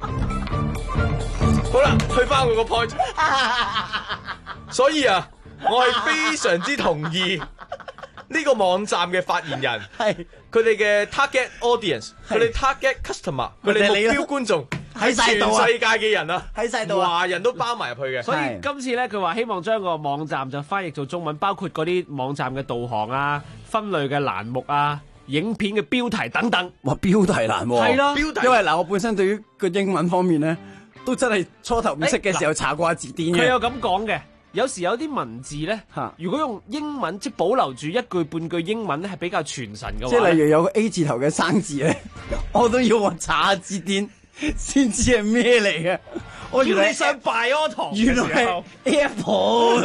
好啦，去翻我個 point。所以啊，我係非常之同意呢個網站嘅發言人，係佢哋嘅 target audience，佢哋 target customer， 佢哋目標觀眾。喺全世界嘅人啊， 喺晒度， 華人都包埋入去嘅。 所以今次咧，佢話希望將個網站就翻譯做中文，包括嗰啲網站嘅導航啊、分類嘅欄目啊、影片嘅標題等等。 哇，標題難喎。係咯，標題。因為嗱，我本身對於個英文方面咧，都真係初頭唔識嘅時候查過字典嘅。 佢有咁講嘅，有時有啲文字咧，如果用英文即係保留住一句半句英文咧，係比較傳神嘅話。 即係例如有個 A 字頭嘅生字咧，我都要我查下字典。先知係咩嚟嘅？我原來你上拜屙堂， 原來係 Apple，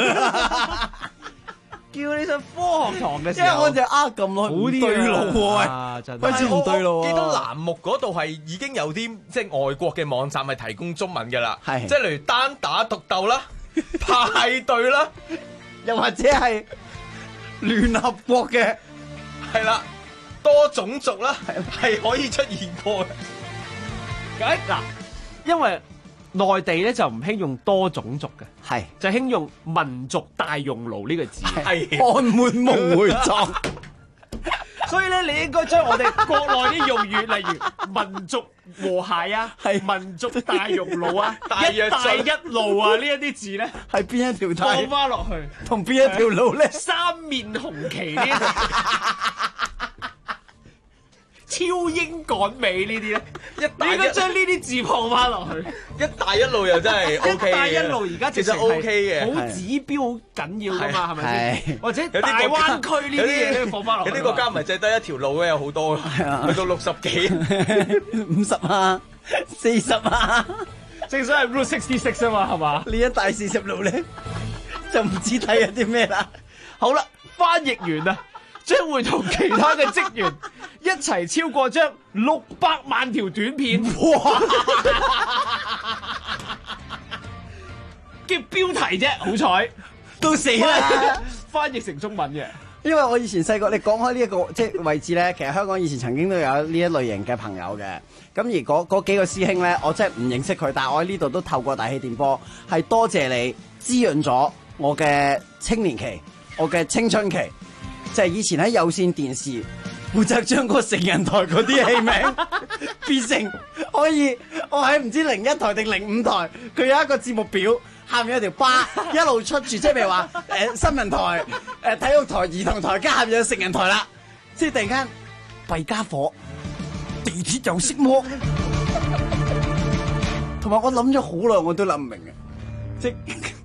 叫你上科學堂嘅時候， 因為我就咁耐唔對路喎， 真開始唔對路啊！記得欄目嗰度係已經有啲即係外國嘅網站係提供中文嘅啦，係即係例如單打獨鬥啦、派對啦， 又或者係聯合國嘅， 係啦。 多種族啦，係可以出現過嘅。 嗱，因為內地咧就唔興用多種族嘅， 係就興用民族大熔爐呢個字， 係汗滿蒙回藏。 所以咧，你應該將我哋國內啲用語，例如民族和諧啊，民族大熔爐啊，一帶一路啊，呢一啲字咧， 係邊一條題放翻落去， 同邊一條路咧？ 三面紅旗呢？超英趕美呢啲咧，你應該將呢啲字放翻落去。 一帶一路又真係 OK 嘅， 一帶一路而家其實 OK 嘅， 好指標好緊要噶嘛，係咪先？或者大灣區呢啲嘢都要放翻落去。 有啲國家唔係淨係得一條路嘅，有好多，去到60幾、 50啊、40啊， 正所謂 Route 66啊嘛，係嘛？ 呢一帶40路咧，就唔知睇有啲咩啦。 好啦，翻譯員啊，將會同其他嘅職員一齊超過將600萬條短片哇嘅標題啫，好彩都死啦！ 翻譯成中文嘅， 因為我以前細個，你講開呢一個即係位置咧，其實香港以前曾經都有呢一類型嘅朋友嘅。咁而嗰幾個師兄咧，我真係唔認識佢，但係我喺呢度都透過大氣電波，係多謝你滋潤咗我嘅青年期，我嘅青春期。就係以前喺有線電視負責將個成人台嗰啲戲名變成可以，我喺唔知01台定05台，佢有一個節目表，下面有條巴一路出住，即係譬如話新聞台、體育台、兒童台，加下面有成人台啦，即係突然間弊家伙，地鐵又識摸，同埋我諗咗好耐，我都諗唔明嘅，即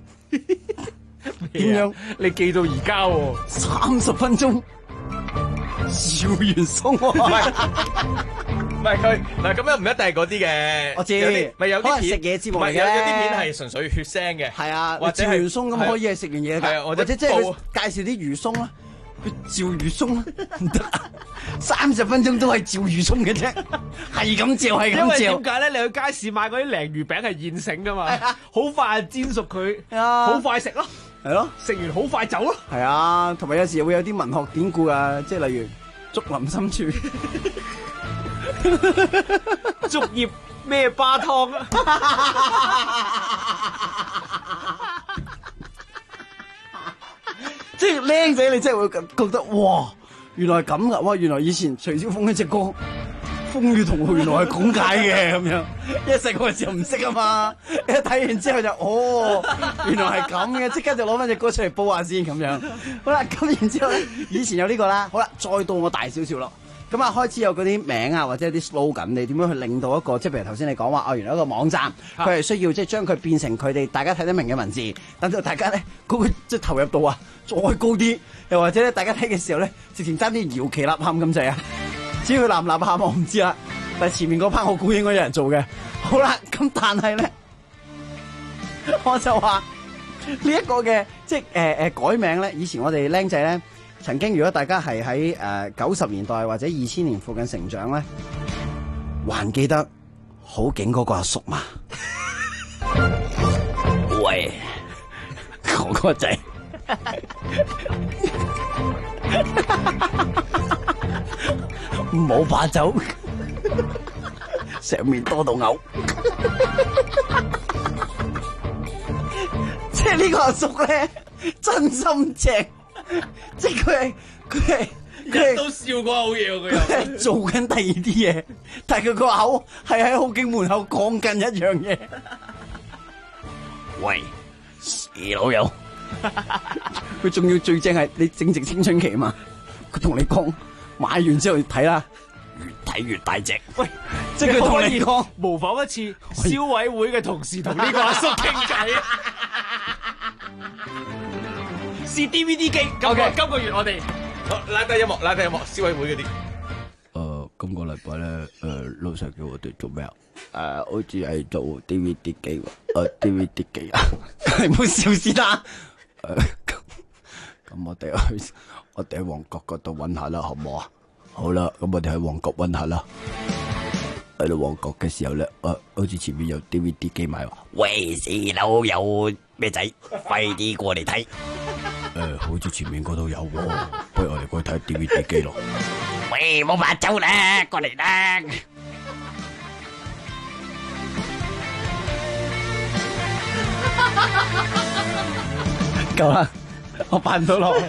點樣？ 你記到而家喎 ，30分鐘，趙元松唔係佢嗱，咁樣唔一定係嗰啲嘅。 我知， 咪有啲食嘢節目嚟嘅， 有啲片係純粹血腥嘅。 係啊， 或者趙元松咁可以係食完嘢㗎，或者即係佢介紹啲魚鬆啦，佢趙魚鬆啦，唔得，30分鐘都係趙魚鬆嘅啫，係咁照，係咁照。 因為點解咧？你去街市買嗰啲鯪魚餅係現成㗎嘛，好快煎熟佢，好快食咯。 係咯， 食完好快走咯。 係啊，同埋有時會有啲文學典故啊，即係例如竹林深處， 竹葉咩巴湯啊？ 即係僆仔，你真係會覺得哇，原來係咁噶，哇，原來以前徐小鳳一隻歌。風雨同學原來係咁解嘅咁樣，一細個嘅時候唔識啊嘛，一睇完之後就原來係咁嘅，即刻就攞翻隻歌出嚟煲下先咁樣。好啦，咁然之後咧，以前有呢個啦，好啦，再到我大少少咯，咁啊開始有嗰啲名啊或者啲 slogan，你點樣去令到一個即係譬如頭先你講話原來一個網站，佢係需要即係將佢變成佢哋大家睇得明嘅文字，等到大家咧嗰個即係投入度啊再高啲，又或者咧大家睇嘅時候咧直情爭啲搖旗吶喊咁滯啊！至於佢立唔立下我唔知啦，但係前面嗰 part 我估應該有人做嘅。好啦，咁但係咧，我就話呢一個嘅即係改名咧，以前我哋僆仔咧，曾經如果大家係喺90年代或者2000年附近成長咧，還記得好勁嗰個阿叔嘛？喂，哥哥仔。唔好怕醜，上面多到嘔。即係呢個阿叔咧，真心正，即係佢係都笑過好嘢，佢又做緊第二啲嘢，但係佢個口係喺好景門口講緊一樣嘢。喂，死老友，佢仲要最正係你正值青春期嘛？佢同你講。買完之後睇啦，越睇越大隻。喂，即係佢同你講模仿一次消委會嘅同事同呢個阿叔傾偈。試 DVD 機。OK，今個月我哋拉低音樂，消委會嗰啲。 今個禮拜咧，老細叫我哋做咩啊？好似係做 DVD 機，DVD 機啊！你唔好笑先啦。咁我哋喺旺角嗰度揾下啦，好唔好啊？好啦，咁我哋喺旺角揾下啦。喺到旺角嘅時候咧，好似前面有 DVD 機賣喎。喂，四樓有咩仔？快啲過嚟睇。好似前面嗰度有喎，不如我哋過去睇 DVD 機咯。 喂，冇白走啦，過嚟啦！ 夠啦，我扮唔到落。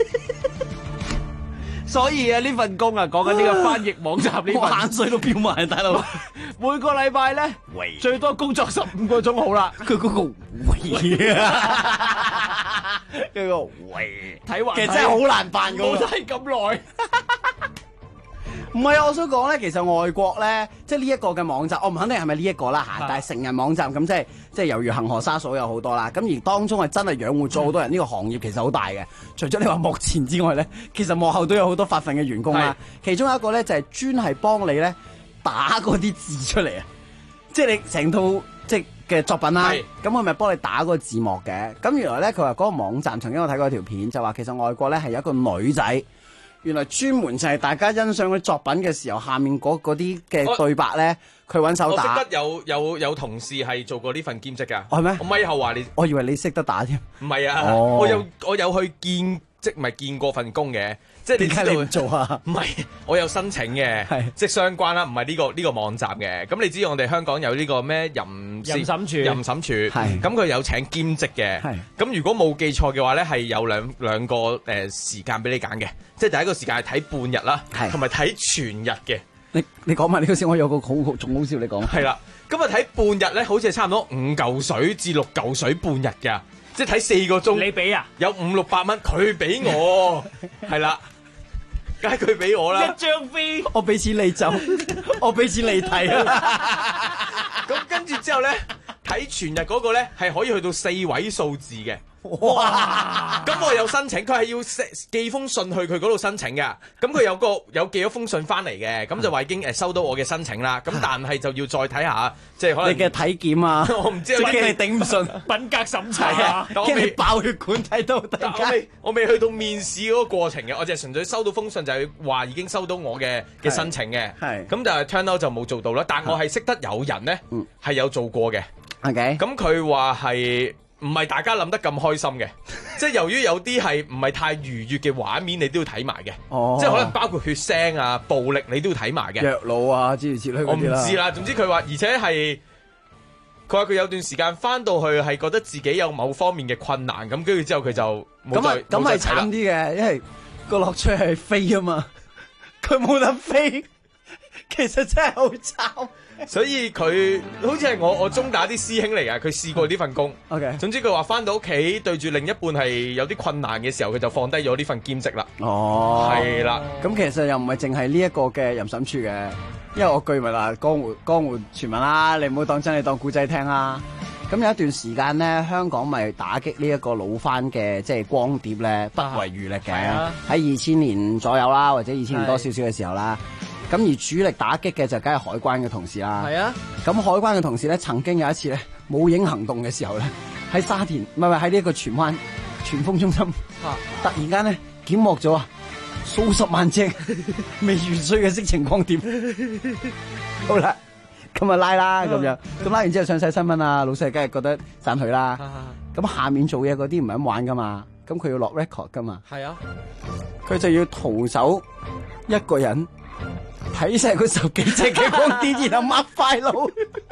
所以啊，呢份工啊，講緊呢個翻譯網站呢份， 我眼水都飆埋，大佬。 每個禮拜咧，最多工作15個鐘好啦。 佢嗰個喂啊，嗰個喂， 睇話其實真係好難辦㗎喎， 冇睇咁耐。 唔係啊，我想講咧，其實外國咧，即係呢一個嘅網站，我唔肯定係咪呢一個啦嚇，但係成人網站咁即係猶如恒河沙數有好多啦。咁而當中係真係養活咗好多人，呢個行業其實好大嘅。除咗你話幕前之外咧，其實幕後都有好多發奮嘅員工啦。其中一個咧就係專係幫你咧打嗰啲字出嚟啊！即係你成套即係嘅作品啦，咁佢咪幫你打嗰個字幕嘅。咁原來咧佢話嗰個網站曾經我睇過一條片，就話其實外國咧係有一個女仔。原來專門就係大家欣賞佢作品嘅時候，下面嗰啲嘅對白咧，佢揾手打。 我識得有同事係做過呢份兼職㗎。 係咩？ 我咪後話你， 我以為你識得打添。 唔係啊，我有去見咪見過份工嘅，即係你知道你唔做啊？ 唔係，我有申請嘅，即係相關啦，唔係呢個網站嘅。咁你知我哋香港有呢個咩淫審處，咁佢有請兼職嘅。咁如果冇記錯嘅話咧，係有兩個時間俾你揀嘅，即係第一個時間係睇半日啦，同埋睇全日嘅。 你講埋呢個先，我有個仲好笑你講。 係啦，咁啊睇半日咧，好似係差唔多5嚿水至6嚿水半日㗎。即係睇4個鐘， 你俾啊？有 500-600蚊，佢俾我，係啦，梗係佢俾我啦。 一張飛， 我俾錢你走，我俾錢你睇啊！ 咁跟住之後咧，睇全日嗰個咧係可以去到4位數字嘅。 哇！ 咁我有申請，佢係要寄封信去佢嗰度申請嘅。咁佢有寄咗封信翻嚟嘅，咁就話已經收到我嘅申請啦。咁但係就要再睇下，即係可能你嘅體檢啊， 我唔知即係你頂唔順品格審查啊， 驚你爆血管睇到。 我未去到面試嗰個過程嘅，我就係純粹收到封信就係話已經收到我嘅申請嘅。係咁就係 turn out 就冇做到啦。但我係識得有人咧係有做過嘅。 OK， 咁佢話係。唔係大家諗得咁開心嘅，即係由於有啲係唔係太愉悅嘅畫面，你都要睇埋嘅，即係可能包括血腥啊、暴力，你都要睇埋嘅。 虐老啊，諸如此類嗰啲啦。 我唔知啦，總之佢話，而且係佢話佢有段時間翻到去係覺得自己有某方面嘅困難，咁跟住之後佢就冇再咁係慘啲嘅，因為個樂趣係飛啊嘛，佢冇得飛，其實真係好慘。 所以佢好似係我中大啲師兄嚟㗎，佢試過呢份工。 OK， 總之佢話翻到屋企對住另一半係有啲困難嘅時候，佢就放低咗呢份兼職啦。 哦， 係啦。 咁其實又唔係淨係呢一個嘅淫審處嘅，因為我據聞話江湖傳聞啦，你唔好當真，你當古仔聽啦。咁有一段時間咧，香港咪打擊呢一個老番嘅即係光碟咧，不遺餘力嘅。喺2000年左右啦，或者2000年多少少嘅時候啦。咁而主力打擊嘅就梗係海關嘅同事啦。係啊，咁海關嘅同事咧，曾經有一次咧冇影行動嘅時候咧，喺沙田唔係喺呢一個荃灣荃豐中心，突然間咧檢獲咗數十萬隻未完稅嘅色情光碟。好啦，咁啊拉啦咁樣，咁拉完之後上晒新聞啊，老細梗係覺得讚佢啦。咁下面做嘢嗰啲唔係咁玩噶嘛，咁佢要落 record 噶嘛。係啊，佢就要徒手一個人。睇晒佢10幾隻嘅光碟，然後 mark file。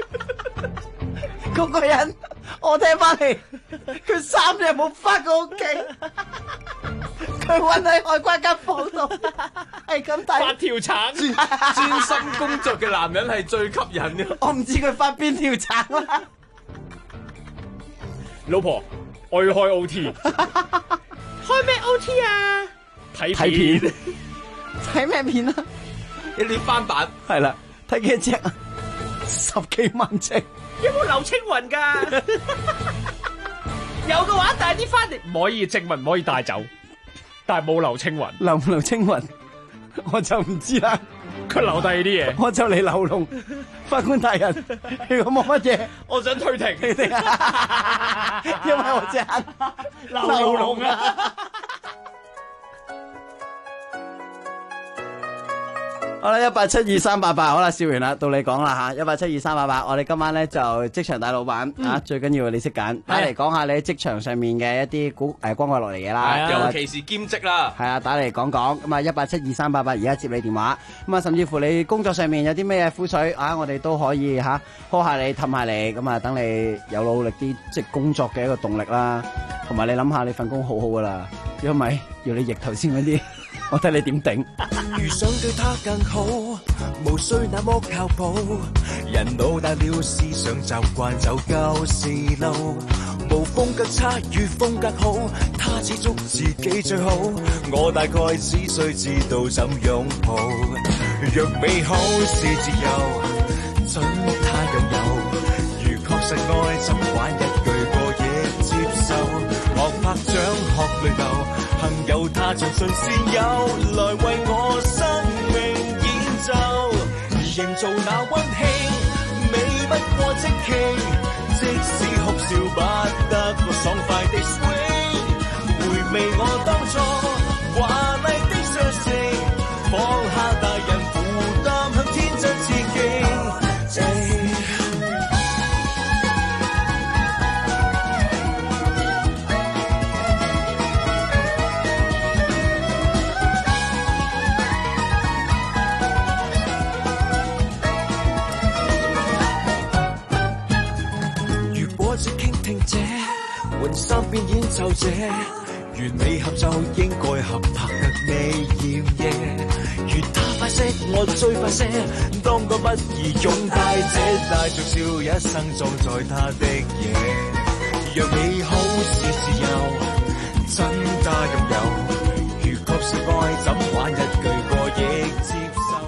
嗰個人，我聽翻嚟，佢3日冇翻過屋企，佢韞喺海關間房度，係咁大發條橙，專心工作嘅男人係最吸引嘅。 我唔知佢發邊條橙啦。 老婆，我要開 OT， 開咩 OT 啊？ 睇片， 睇咩片啊？ 一啲翻版係啦，睇幾隻啊？10幾萬隻。 有冇劉青雲㗎？ 有嘅話帶啲翻嚟。 唔可以證物唔可以帶走，但係冇劉青雲。 劉青雲，我就唔知啦。 佢留低啲嘢， 我就嚟劉龍。法官大人，如果冇乜嘢， 我想退庭。 因為我隻眼劉龍啊。 好啦，1872388，好啦，笑完啦，到你講啦吓，1872388，我哋今晚咧就職場大老闆啊，最緊要你識揀，打嚟講下你喺職場上面嘅一啲光怪陸離嘅啦， 尤其是兼職啦， 係啊，打嚟講講，咁啊1872388，而家接你電話，咁啊甚至乎你工作上面有啲咩苦水啊，我哋都可以吓呵下你氹下你，咁啊等你有努力啲即係工作嘅一個動力啦，同埋你諗下你份工好好噶啦，如果唔係要你逆頭先嗰啲。我睇你點頂。 遇上對他更好，無需那麼靠譜。人老大了，思想習慣就舊時路。無風格差與風格好，他始終自己最好。我大概只需知道怎擁抱。若美好是自由，准他擁有。如確實愛，怎玩一句過亦接受。學拍掌，學淚流。幸有他像信善友，來為我生命演奏，營造那溫馨，美不過即興，即使哭笑不得個爽快的 swing， 回味我當初華麗的相識，放下大人負擔，向天真致敬。換衫變演奏者，完美合奏應該合拍得你艷嘢。如他快些，我最快些，當個不義擁戴者，帶着笑一生裝載他的嘢。若美好是自由，真他擁有。如確實愛，怎玩一句過亦接受。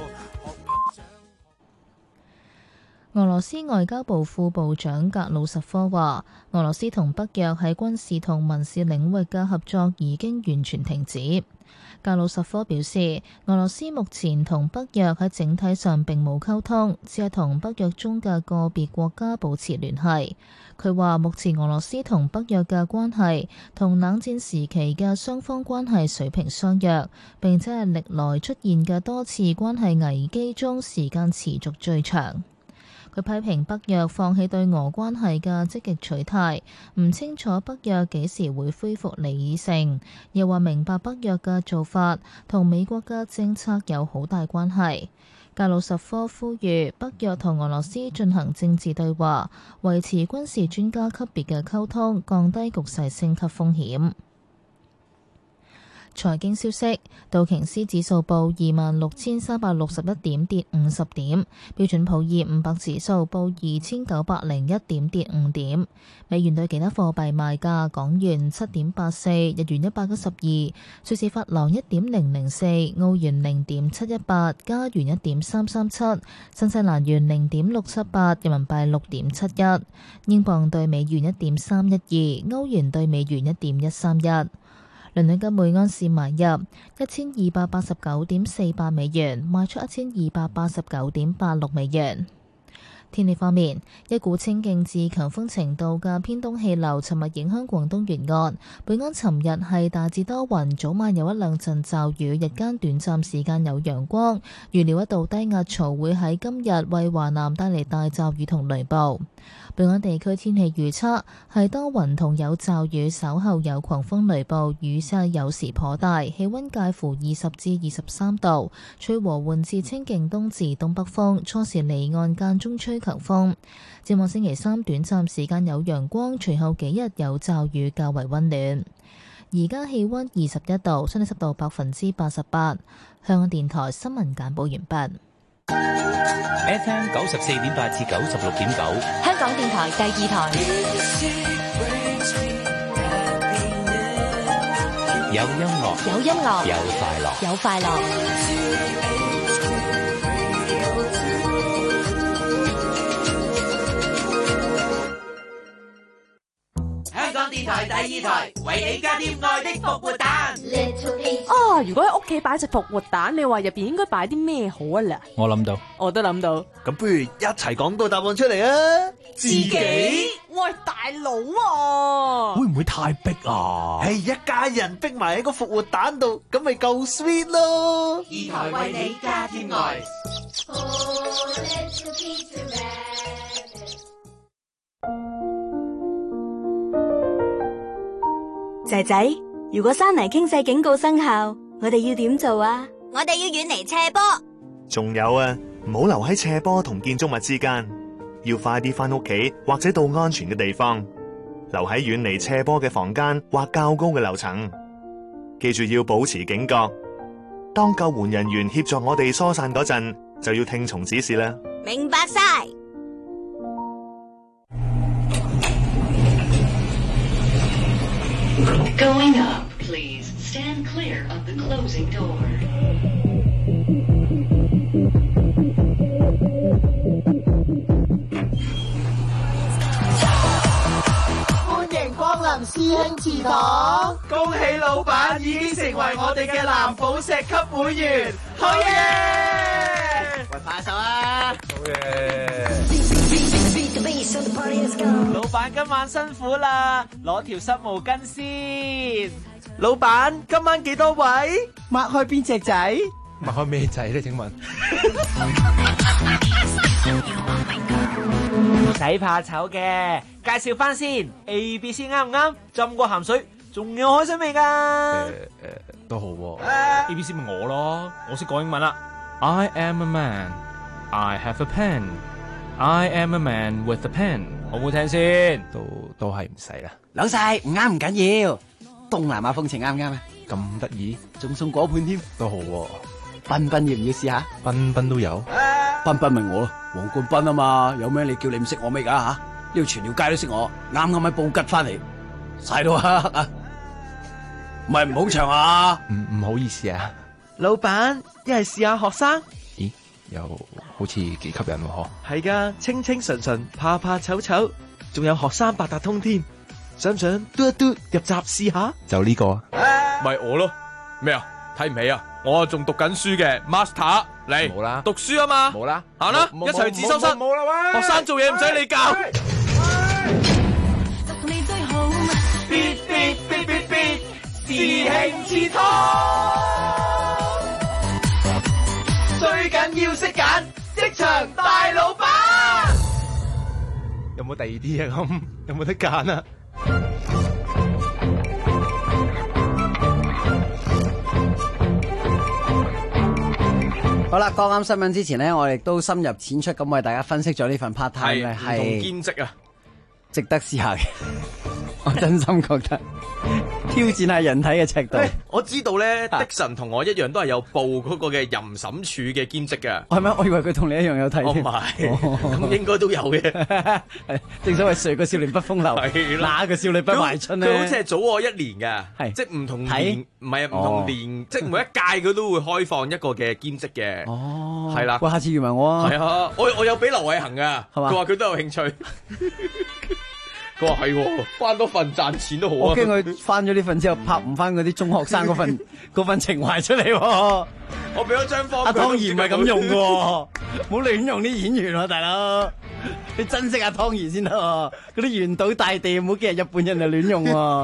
俄羅斯外交部副部長格魯什科話，俄羅斯同北約喺軍事同民事領域嘅合作已經完全停止。格魯什科表示，俄羅斯目前同北約喺整體上並冇溝通，只係同北約中嘅個別國家保持聯繫。佢話，目前俄羅斯同北約嘅關係同冷戰時期嘅雙方關係水平相若，並且係歷來出現嘅多次關係危機中時間持續最長。佢批評北約放棄對俄關係嘅積極取態，唔清楚北約幾時會恢復理性，又話明白北約嘅做法同美國嘅政策有好大關係。格魯什科呼籲北約同俄羅斯進行政治對話，維持軍事專家級別嘅溝通，降低局勢升級風險。財經消息，道瓊斯指數報26,361點，跌50點；標準普爾500指數報2,901點，跌5點。美元對其他貨幣賣價：港元7.84，日元112，瑞士法郎1.004，澳元0.718，加元1.337，新西蘭元0.678，人民幣6.71，英鎊對美元1.312，歐元對美元1.131。倫敦金每安士買入1289.48美元，賣出1289.86美元。天氣方面，一股清勁至強風程度嘅偏東氣流尋日影響廣東沿岸。本港尋日係大致多雲，早晚有一兩陣驟雨，日間短暫時間有陽光。預料一道低壓槽會喺今日為華南帶嚟大驟雨同雷暴。本港地區天氣預測係多雲同有驟雨，稍後有狂風雷暴，雨勢有時頗大，氣溫介乎20至23度，吹和緩至清勁東至東北風，初時離岸間中吹強風。展望星期三短暫時間有陽光，隨後幾日有驟雨，較為溫暖。而家氣溫21度，相對濕度88%。香港電台新聞簡報完畢。 FM 94.8至96.9， 香港電台第二台。 有音樂， 有音樂， 有快樂， 有快樂。 香港電台第二台，為你加添愛的復活蛋。 哦，如果喺屋企擺隻復活蛋，你話入邊應該擺啲咩好啊啦？ 我諗到， 我都諗到。 咁不如一齊講個答案出嚟啊！ 自己？喂，大佬啊！ 會唔會太逼啊？ 係一家人逼埋喺個復活蛋度，咁咪夠 sweet 咯！ 二台為你加添愛。 仔仔，如果山泥傾瀉警告生效，我哋要點做啊？ 我哋要遠離斜坡。 仲有啊，唔好留喺斜坡同建築物之間，要快啲返屋企或者到安全嘅地方，留喺遠離斜坡嘅房間或較高嘅樓層。記住要保持警覺，當救援人員協助我哋疏散嗰陣，就要聽從指示啦。 明白晒。 Going up, please. Stand clear of the closing door. 歡迎光臨師兄祠堂， 恭喜老闆已經成為我哋嘅藍寶石級會員，好嘢！ 喂，拍手啊！ 好嘢！ 老闆今晚辛苦啦，攞條濕毛巾先。 老闆今晚幾多位？ 擘開邊隻仔？ 擘開咩仔咧？請問？ 唔使怕醜嘅，介紹翻先。A、B、C 啱唔啱？浸過鹹水，仲有海水味㗎。 都好喎。A、B、C 咪我咯，我識講英文啦。I am a man. I have a pen. I am a man with a pen。好唔好聽先？都係唔使啦。 老細唔啱唔緊要，東南亞風情啱唔啱啊？ 咁得意， 仲送果盤添， 都好喎。 彬彬要唔要試下？ 彬彬都有。 彬彬咪我咯，黃冠彬啊嘛，有咩你叫你唔識我咩噶吓？呢度全條街都識我，啱啱喺布吉翻嚟，晒到黑啊！唔係唔好長啊？ 唔好意思啊， 老闆一係試下學生。 咦，又好似幾吸引喎嗬？ 係噶，清清純純，怕怕醜醜，仲有學生八達通添，想唔想嘟一嘟入閘試下？ 就呢個， 咪我咯？咩啊？睇唔起啊？我仲讀緊書嘅 Master 嚟， 冇啦， 讀書啊嘛， 冇啦， 行啦，一齊自修室， 冇啦喂， 學生做嘢唔使你教。 必師兄祠堂，最緊要識揀職場大老闆。 有冇第二啲啊？咁有冇得揀啊？ 好啦，講啱新聞之前呢，我哋都深入淺出咁為大家分析咗呢份 part time 咧，係同兼職啊， 值得試下嘅。我真心覺得挑戰下人體嘅尺度。 我知道咧，的神同我一樣都係有報嗰個嘅淫審處嘅兼職嘅。 係咩？我以為佢同你一樣有睇。 唔係，咁應該都有嘅。 正所謂誰個少年不風流，哪個少女不懷春咧？ 佢好似係早我一年嘅，即係唔同年，唔係唔同年，即係每一屆佢都會開放一個嘅兼職嘅。 哦， 係啦。 喂，下次預埋我啊！ 係啊，我有俾劉偉恒噶，佢話佢都有興趣。佢話係，翻多份賺錢都好啊！ 我驚佢翻咗呢份之後拍唔翻嗰啲中學生嗰份情懷出嚟。 我俾咗張方， 阿湯兒唔係咁用嘅，唔好亂用啲演員啊，大佬！你珍惜阿湯兒先得，嗰啲原島大地唔好見日本人就亂用。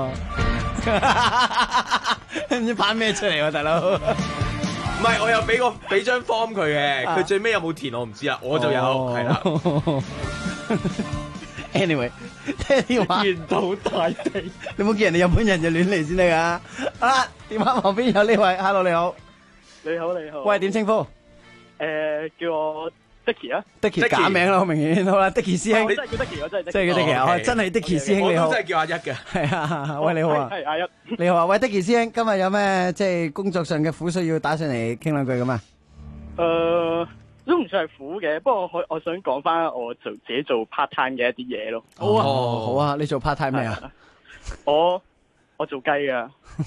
唔知拍咩出嚟，大佬？ 唔係，我有俾張 form 佢嘅，佢最尾有冇填我唔知啦，我就有，係啦。 Anyway， 聽電話。 原島大地， 你冇見人哋日本人就亂嚟先得噶。好啦，電話旁邊有呢位 ，Hello 你好。 你好你好。 喂，點稱呼？ 叫我 Dicky 啊。 Dicky 假名啦，好明顯。好啦 ，Dicky 師兄。 我真係叫 Dicky，我真係。 真係叫 Dicky，我真係 Dicky 師兄你好。 我都真係叫阿一嘅。 係啊，喂你好啊。 係阿一。 你好啊，喂 Dicky 師兄，今日有咩即係工作上嘅苦需要打上嚟傾兩句咁啊？ 都唔算係苦嘅，不過我想講翻我自己做 part time 嘅一啲嘢咯。 好啊，好啊，你做 part time 咩啊？ 我做雞噶。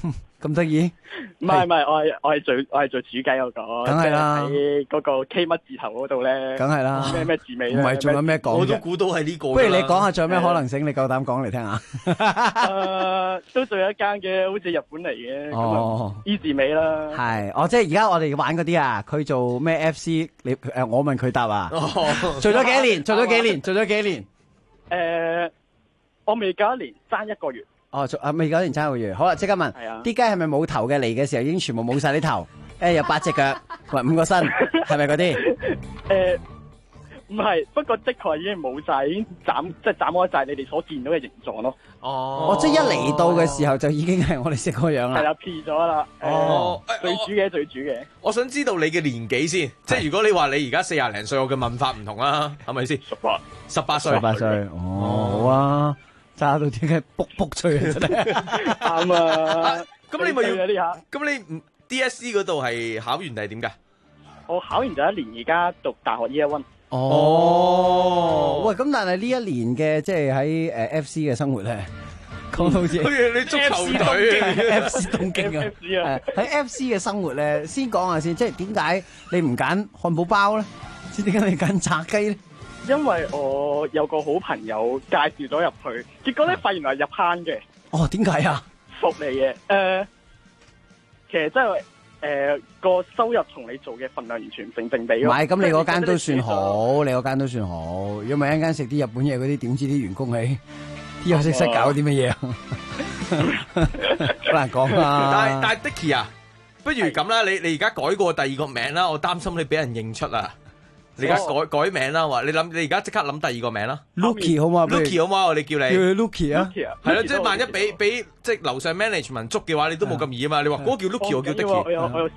咁得意？ 唔係，我係做煮雞嗰個， 梗係啦， 喺嗰個 K 乜字頭嗰度咧， 梗係啦， 咩字尾咧？ 唔係仲有咩講？ 我都估到係呢個。 不如你講下仲有咩可能性？你夠膽講嚟聽下？ 都仲有一間嘅，好似日本嚟嘅，咁 E 字尾啦。 係，即係而家我哋玩嗰啲啊，佢做咩 FC？我問佢答啊。做咗幾年？做咗幾年？ 我未夠一年，爭1個月。 未夠一年爭1個月。好啦，即刻問，啲雞係咪冇頭嘅？嚟嘅時候已經全部冇晒啲頭，有8隻腳，同埋5個身，係咪嗰啲？ 唔係，不過的確已經冇晒，已經斬開晒你哋所見到嘅形狀咯。 即係一嚟到嘅時候就已經係我哋識個樣啦。 係啦，P 咗啦。最主嘅。 我想知道你嘅年紀先，即係如果你話你而家40零歲，我嘅問法唔同啦，係咪先？18歲。18歲。 好啊，揸到啲嘅卜脆啊，真係。 啱啊。 咁你咪要呢下？咁你唔 DSE 嗰度係考完定係點㗎？ 我考完就1年，而家讀大學 Year 1。 喂，咁但係呢一年嘅即係喺FC 嘅生活咧，講到好似你足球隊 FC 東京啊，喺 FC 嘅生活咧，先講下先，即係點解你唔揀漢堡包咧？點解你揀炸雞咧？ 因為我有個好朋友介紹咗入去，結果咧發現係入坑嘅。 點解啊？ 福利嘅，其實真係。個收入同你做嘅份量完全成正比咯。 唔係，咁你嗰間都算好，你嗰間都算好。如果咪一間食啲日本嘢嗰啲，點知啲員工係啲休息室搞啲乜嘢啊？好難講啊！ 但係 Dicky 啊，不如咁啦，你而家改過第2個名啦，我擔心你俾人認出啊！你而家改名啦，話你而家即刻諗第2個名啦。 Lucky 好嘛 ？Lucky 好嘛？我哋叫你 Lucky 啊。 係咯，即係萬一俾即係樓上 management 捉嘅話，你都冇咁易啊嘛。你話嗰個叫 Lucky，我叫 Dicky。 我有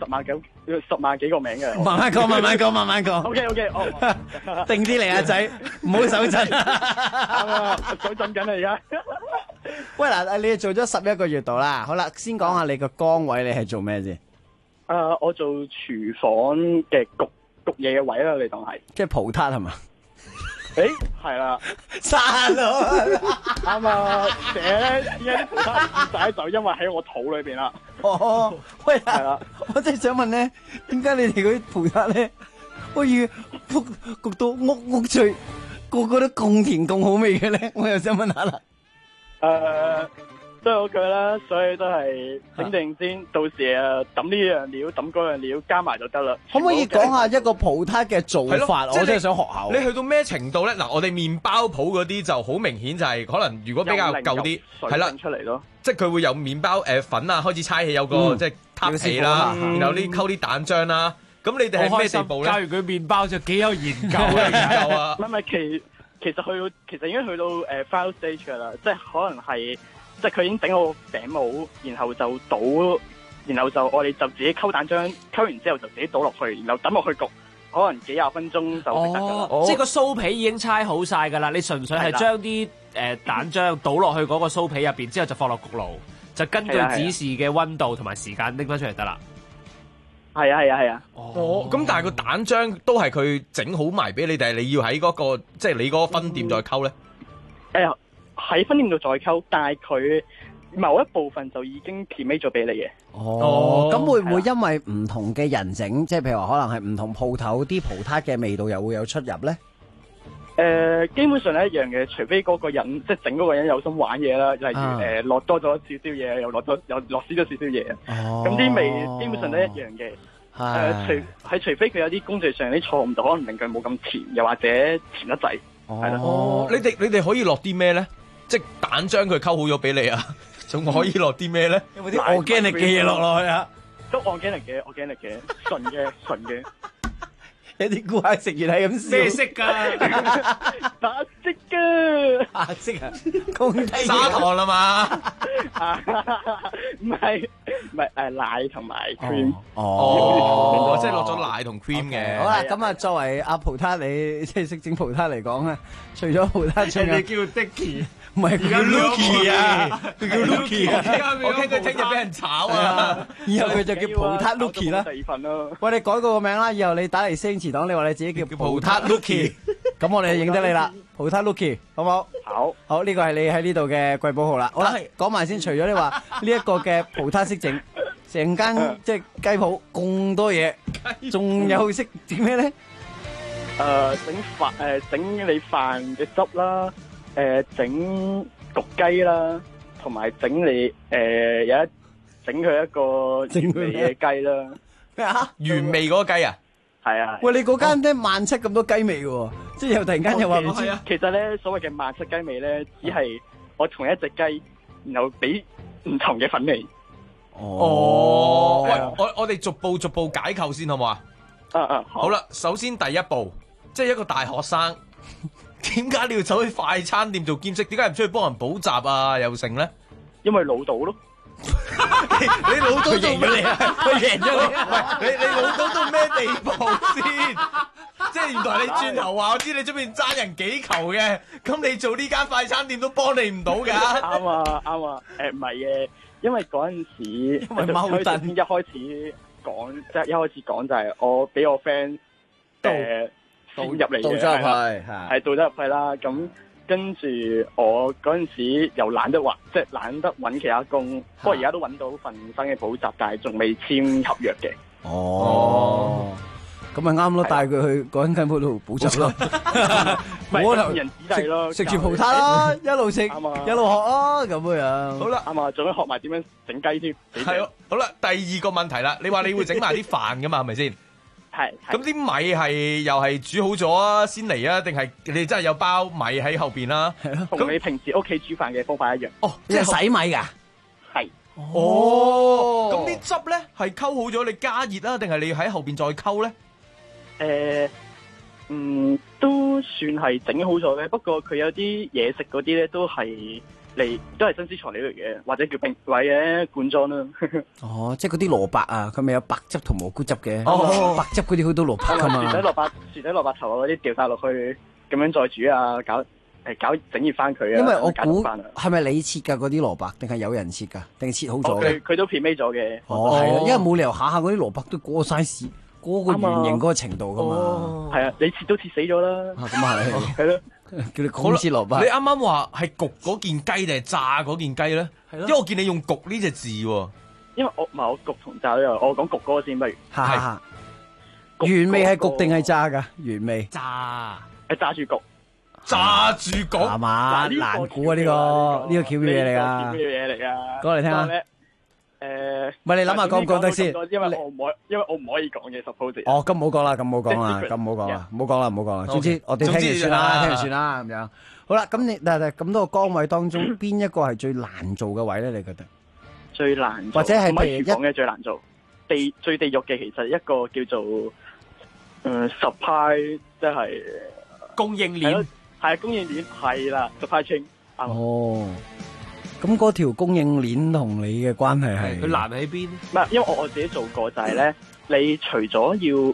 10萬幾個名嘅。 慢慢講。 OK， 定啲嚟啊仔，唔好手震。 手震緊啊而家。 喂嗱，你做咗11個月度啦，好啦，先講下你個崗位，你係做咩先？ 我做廚房嘅焗嘢嘅位啦，你當係即係葡撻係嘛？ 係啦， 散咯， 啱啊！成日咧，點解啲葡撻唔晒就因為喺我肚裏邊啦。 喂，係啦，我真係想問咧，點解你哋嗰啲葡撻咧可以焗到屋脆，個個都咁甜咁好味嘅咧？我又想問下啦。 都係嗰句啦，所以都係整定先，到時抌呢樣料抌嗰樣料加埋就得啦。 可唔可以講下一個葡撻嘅做法？我真係想學下。 你去到咩程度咧？嗱，我哋麵包鋪嗰啲就好明顯，就係可能如果比較舊啲，係啦， 出嚟咯。 即係佢會有麵包粉啊，開始猜起有個即係撻皮啦，然後呢溝啲蛋漿啦。咁你哋係咩地步咧？ 教完佢麵包就幾有研究啊！ 唔係其實已經去到final stage 噶啦，即係可能係。即係佢已經整好餅模，然後就倒，然後就我哋就自己溝蛋漿，溝完之後就自己倒落去，然後抌落去焗，可能幾廿分鐘就食得㗎啦。 即係個酥皮已經猜好曬㗎啦，你純粹係將啲蛋漿倒落去嗰個酥皮入邊，之後就放落焗爐，就根據指示嘅溫度同埋時間拎翻出嚟得啦。 係啊。 咁但係個蛋漿都係佢整好埋俾你，定係你要喺嗰個即係你嗰個分店再溝咧？ 喺分店度再溝，但係佢某一部分就已經填尾咗俾你嘅。 咁會唔會因為唔同嘅人整，即係譬如話可能係唔同鋪頭啲葡撻嘅味道又會有出入咧？ 基本上係一樣嘅，除非嗰個人即係整嗰個人有心玩嘢啦，例如落多咗少少嘢，又落少咗少少嘢。咁啲味基本上都一樣嘅。除非佢有啲工序上啲錯誤，就可能令佢冇咁甜，又或者甜得滯。係啦。 你哋可以落啲咩咧？即係蛋漿佢溝好咗俾你啊，仲可以落啲咩咧？ 有冇啲 organic 嘅嘢落去啊？ 都 organic 嘅，純嘅。 有啲顧客食完係咁笑。 咩色㗎？ 白色㗎。 白色啊？公雞砂糖啦嘛？ 唔係奶同埋 cream。 即係落咗奶同 cream 嘅。 好啦，咁啊，作為阿葡撻，你即係識整葡撻嚟講咧，除咗葡撻，仲有你叫 Dicky。 唔係佢叫 Lucky 啊，佢叫 Lucky 啊， 我驚佢聽日俾人炒啊！ 以後佢就叫葡撻 Lucky 啦。 第二份咯。 喂，你改過個名啦，以後你打嚟星馳黨，你話你自己叫葡撻 Lucky，咁我哋就認得你啦，葡撻 Lucky，好唔好？ 好， 呢個係你喺呢度嘅貴寶號啦。好啦，講埋先，除咗你話呢一個嘅葡撻識整， 成間即係雞鋪咁多嘢，仲有識點咩咧？ 整飯整你飯嘅汁啦，整焗雞啦，同埋整你整佢一個原味嘅雞啦。 咩啊？ 原味嗰個雞啊？ 係啊。 喂，你嗰間咧萬七咁多雞味嘅，即係又突然間又話唔知。 其實咧，所謂嘅萬七雞味咧，只係我同一隻雞，然後俾唔同嘅粉味。 哦，喂，我哋逐步解構先好唔好啊？好啦，首先第一步，即係一個大學生，點解你要走去快餐店做兼職？點解唔出去幫人補習啊？又成咧？ 因為老到咯。 你老到到咩啊？佢贏咗你啊！喂，你老到到咩地步先？即係原來你轉頭話我知你出邊爭人幾球嘅，咁你做呢間快餐店都幫你唔到㗎。 啱啊，啱啊。唔係嘅，因為嗰陣時，因為矛盾一開始講，即係一開始講就係我俾我 friend 先入嚟嘅， 倒咗入去， 係倒咗入去啦。咁跟住我嗰陣時又懶得揾其他工，不過而家都揾到份新嘅補習，但係仲未簽合約嘅。 哦，咁咪啱咯，帶佢去嗰間鋪度補習咯， 我就人子弟咯， 食住葡撻啦，一路食一路學啊，咁樣。 好啦，啱啊，仲要學埋點樣整雞添。 係，好啦，第二個問題啦，你話你會整埋啲飯噶嘛，係咪先？ 係。 咁啲米係又係煮好咗啊，先嚟啊，定係你真係有包米喺後邊啦？ 係咯。同你平時屋企煮飯嘅方法一樣。 哦，即係洗米㗎。 係。 哦。咁啲汁咧係溝好咗，你加熱啊，定係你喺後邊再溝咧？ 都算係整好咗嘅，不過佢有啲嘢食嗰啲咧都係真資材料嚟嘅，或者叫或者罐裝啦。 哦，即係嗰啲蘿蔔啊，佢咪有白汁同蘑菇汁嘅。哦，白汁嗰啲好多蘿蔔㗎嘛。 薯仔蘿蔔頭啊嗰啲掉晒落去，咁樣再煮啊，搞整熱翻佢啊。 因為我估係咪你切㗎嗰啲蘿蔔，定係有人切㗎，定係切好咗？ 佢都片尾咗嘅。 哦，係啊，因為冇理由下下嗰啲蘿蔔都嗰個 size。嗰個圓形嗰個程度噶嘛， 係啊，你切都切死咗啦。 咁啊係咯，叫你講切蘿蔔。 你啱啱話係焗嗰件雞定係炸嗰件雞咧？係咯，因為我見你用焗呢隻字喎。 因為我焗同炸都有，我講焗嗰個先不如。 係。原味係焗定係炸㗎？原味。 炸。炸住焗。 炸住焗。 係嘛？難估啊！呢個巧妙嘢嚟㗎。 巧妙嘢嚟㗎。 講嚟聽下。唔係你諗下講唔講得先？ 因為我唔可以講嘅 suppose。 哦，咁唔好講啦，唔好講啦。總之我哋聽完算啦，聽完算啦咁樣。好啦，咁你但係咁多個崗位當中，邊一個係最難做嘅位咧？你覺得？ 最難做， 或者係譬如講嘅最難做，最地獄嘅其實一個叫做supply，即係供應鏈。 係供應鏈係啦 ，supply chain。 哦。咁嗰條供應鏈同你嘅關係係？ 佢難喺邊？ 唔係，因為我自己做過就係咧，你除咗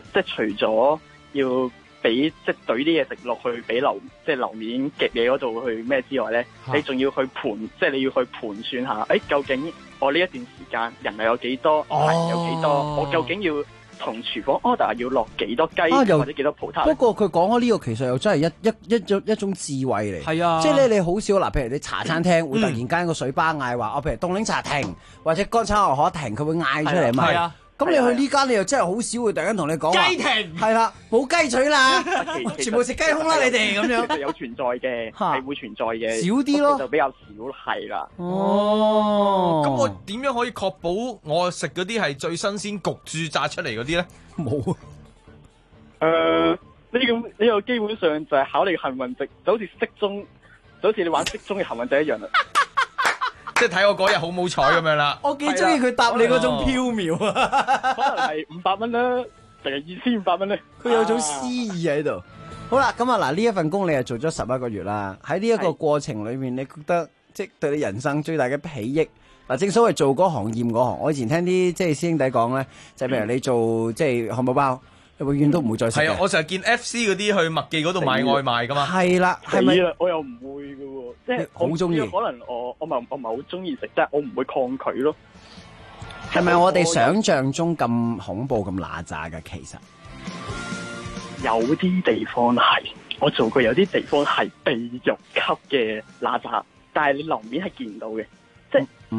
要俾即係懟啲嘢食落去俾樓面夾嘢嗰度去咩之外咧，你仲要去你要去盤算下，究竟我呢一段時間人係有幾多，人有幾多，我究竟要同廚房 order 要落幾多雞或者幾多葡撻？ 不過佢講開呢個其實又真係一種智慧嚟。 係啊， 即係咧你好少嗱，譬如你茶餐廳會突然間個水吧嗌話，譬如凍檸茶停或者乾炒牛河停，佢會嗌出嚟嘛。係啊。咁你去呢間你又真係好少會突然間同你講雞停。 係啦，冇雞腿啦，全部食雞胸啦，你哋咁樣。 其實有存在嘅，係會存在嘅， 少啲咯， 就比較少係啦。 哦。咁我點樣可以確保我食嗰啲係最新鮮焗住炸出嚟嗰啲咧？ 冇啊。 呢個基本上就係考你嘅幸運值，就好似你玩骰盅嘅幸運值一樣啦。 即係睇我嗰日好冇彩咁樣啦。 我幾中意佢答你嗰種飄渺啊！ 可能係500蚊啦，定係2500蚊咧？ 佢有種詩意喺度。好啦，咁啊嗱，呢一份工你係做咗11個月啦。喺呢一個過程裏面，你覺得即係對你人生最大嘅裨益嗱？正所謂做嗰行厭嗰行。我以前聽啲即係師兄弟講咧，就譬如你做即係漢堡包，你永遠都唔會再食。 係啊，我成日見 FC 嗰啲去麥記嗰度買外賣噶嘛。 係啦，係咪？ 我又唔會嘅喎，即係好中意。 可能我唔係好中意食，即係我唔會抗拒咯。 係咪我哋想象中咁恐怖咁乸炸嘅？其實有啲地方係我做過，有啲地方係地獄級嘅乸炸，但係你樓面係見唔到嘅，即係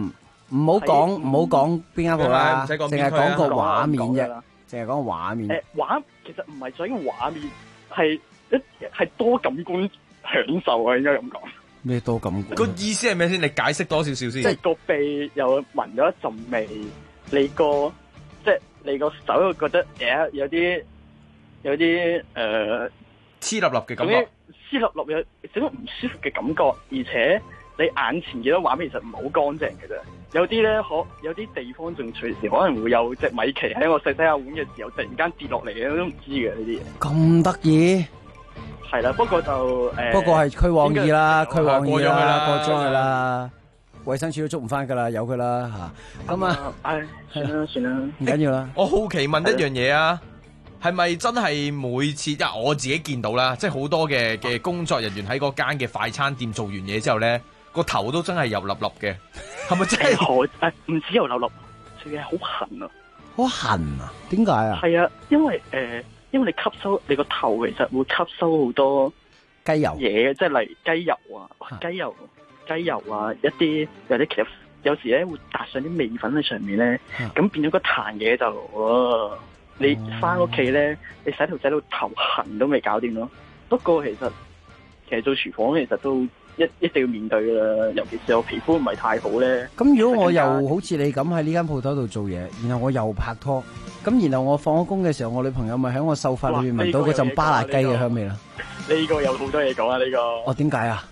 唔好講邊間鋪啦， 唔使講邊區淨係講個畫面啫， 啦。 淨係講個畫面。 畫其實唔係在於畫面，係多感官享受啊，應該咁講。 咩多感官？ 個意思係咩先？你解釋多少少先。 即係個鼻又聞咗一陣味，你個手又覺得有啲黐立立嘅感覺， 黐立立有整個唔舒服嘅感覺，而且你眼前見到畫面其實唔係好乾淨嘅啫。有啲咧有啲地方仲隨時可能會有隻米奇喺我洗下碗嘅時候突然間跌落嚟嘅，我都唔知嘅呢啲嘢。 咁得意？ 係啦，不過就不過係驅往意啦，驅往意啦，過咗去啦。 啦。衛生署都捉唔翻噶啦，有佢啦吓。咁啊，算啦，唔緊要啦。 我好奇問一樣嘢啊，係咪真係每次我自己見到啦，即係好多嘅工作人員喺嗰間嘅快餐店做完嘢之後咧，個頭都真係油粒粒嘅，係咪真係？ 唔止油粒粒，仲係好痕啊！ 好痕啊？點解啊？ 係啊，因為你吸收你個頭其實會吸收好多雞油嘢，即係例如雞油啊，一啲或者其實有時咧會搭上啲味粉喺上面咧，咁變咗個彈嘢就你翻屋企咧，你洗頭洗到頭痕都未搞掂咯。不過其實做廚房其實都一定要面對噶啦，尤其是我皮膚唔係太好咧。 咁如果我又好似你咁喺呢間鋪頭度做嘢，然後我又拍拖，咁然後我放咗工嘅時候，我女朋友咪喺我秀髮裏面聞到嗰陣巴辣雞嘅香味啦。 呢個有好多嘢講啊！呢個點解啊？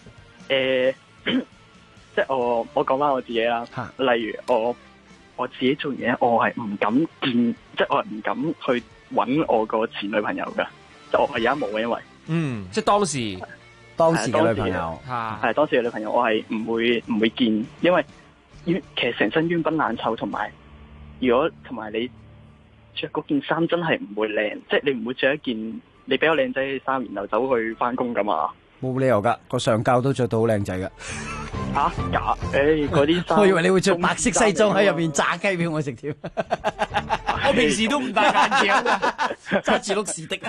即係我講翻我自己啦。例如我自己做嘢，我係唔敢見，即係我係唔敢去揾我個前女朋友噶。即係我係而家冇嘅，因為即係當時嘅女朋友係當時嘅女朋友，我係唔會見，因為其實成身冤崩爛臭，同埋你着嗰件衫真係唔會靚，即係你唔會着一件你比較靚仔嘅衫，然後走去翻工噶嘛。 冇理由噶，個上校都着到好靚仔噶。 假嗰啲衫， 我以為你會着白色西裝喺入邊炸雞俾我食添。 我平時都唔戴眼鏡㗎， 揸住碌士的，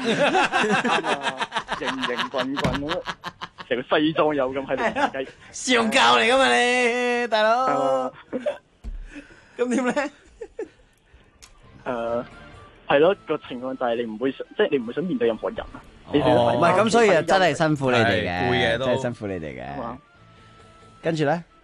型棍咁，成個西裝友咁喺度炸雞。 上校嚟噶嘛你，大佬。咁點咧？ 係咯，個情況就係你唔會想面對任何人啊。 唔係咁，所以真係辛苦你哋嘅， 攰嘅都真係辛苦你哋嘅。跟住咧，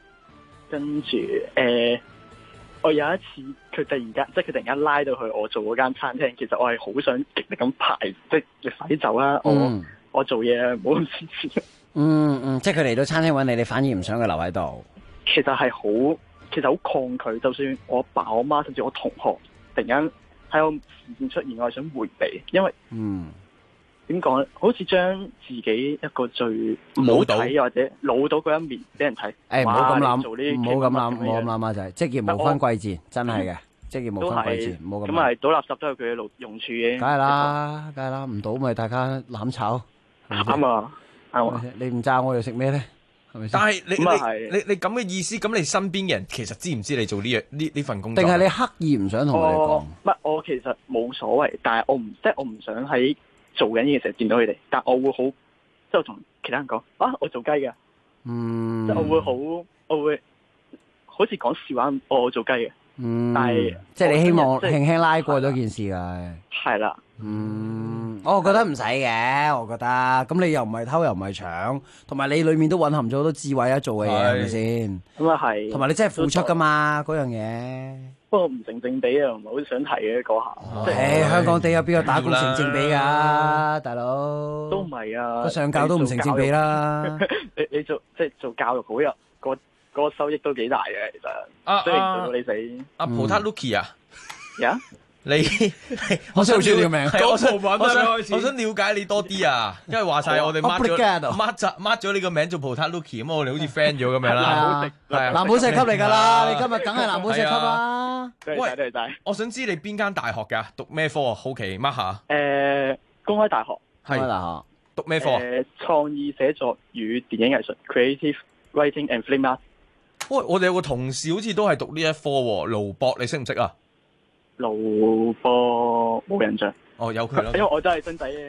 我有一次佢突然間拉到去我做嗰間餐廳，其實我係好想極力咁排，即係你快啲走啦！我做嘢唔好咁黐線。 即係佢嚟到餐廳揾你，你反而唔想佢留喺度。 其實好抗拒，就算我爸我媽甚至我同學突然間喺我視線出現，我係想迴避，因為點講咧？好似將自己一個最唔好睇或者老到嗰一面俾人睇。 唔好咁諗，唔好咁諗啊！就係職業無分貴賤，真係嘅，職業無分貴賤，唔好咁。 咁係倒垃圾都有佢嘅用處嘅。 梗係啦，唔倒咪大家攬炒。 啱啊！ 你唔炸我又食咩咧？係咪先？ 但係你咁嘅意思，咁你身邊嘅人其實知唔知你做呢份工作？ 定係你刻意唔想同佢哋講？ 我其實冇所謂，但係我唔想喺做緊嘢嘅時候見到佢哋，但我會即係同其他人講我做雞嘅，即係我會好似講笑話，我做雞嘅，但係即係你希望輕輕拉過咗件事㗎， 係啦， 我覺得唔使嘅，我覺得咁你又唔係偷又唔係搶，同埋你裏面都蘊含咗好多智慧做嘅嘢，係咪先？ 咁啊係， 同埋你真係付出㗎嘛嗰樣嘢。 不過唔成正比啊，唔係好想提嘅嗰下。 香港地有邊個打工成正比㗎，大佬？ 都唔係啊， 個上教都唔成正比啦。 你做教育好有嗰個收益都幾大嘅，其實。雖然做到你死。 葡撻 Lucky 啊？你我真係好中意呢個名。 我想了解你多啲啊，因為話晒我哋抹咗你個名做葡撻 Lucky，咁我哋好似 friend 咗咁樣啦。 藍寶石級嚟㗎啦，你今日梗係藍寶石級啦。 喂， 我想知你邊間大學㗎？讀咩科啊？好奇 mark 下。 公開大學。 公開大學。 讀咩科啊？ 創意寫作與電影藝術 ，Creative Writing and Film Art。 喂，我哋有個同事好似都係讀呢一科喎，盧博，你識唔識啊？ 盧博冇印象。 有佢啦。 因為我都係新仔嘅。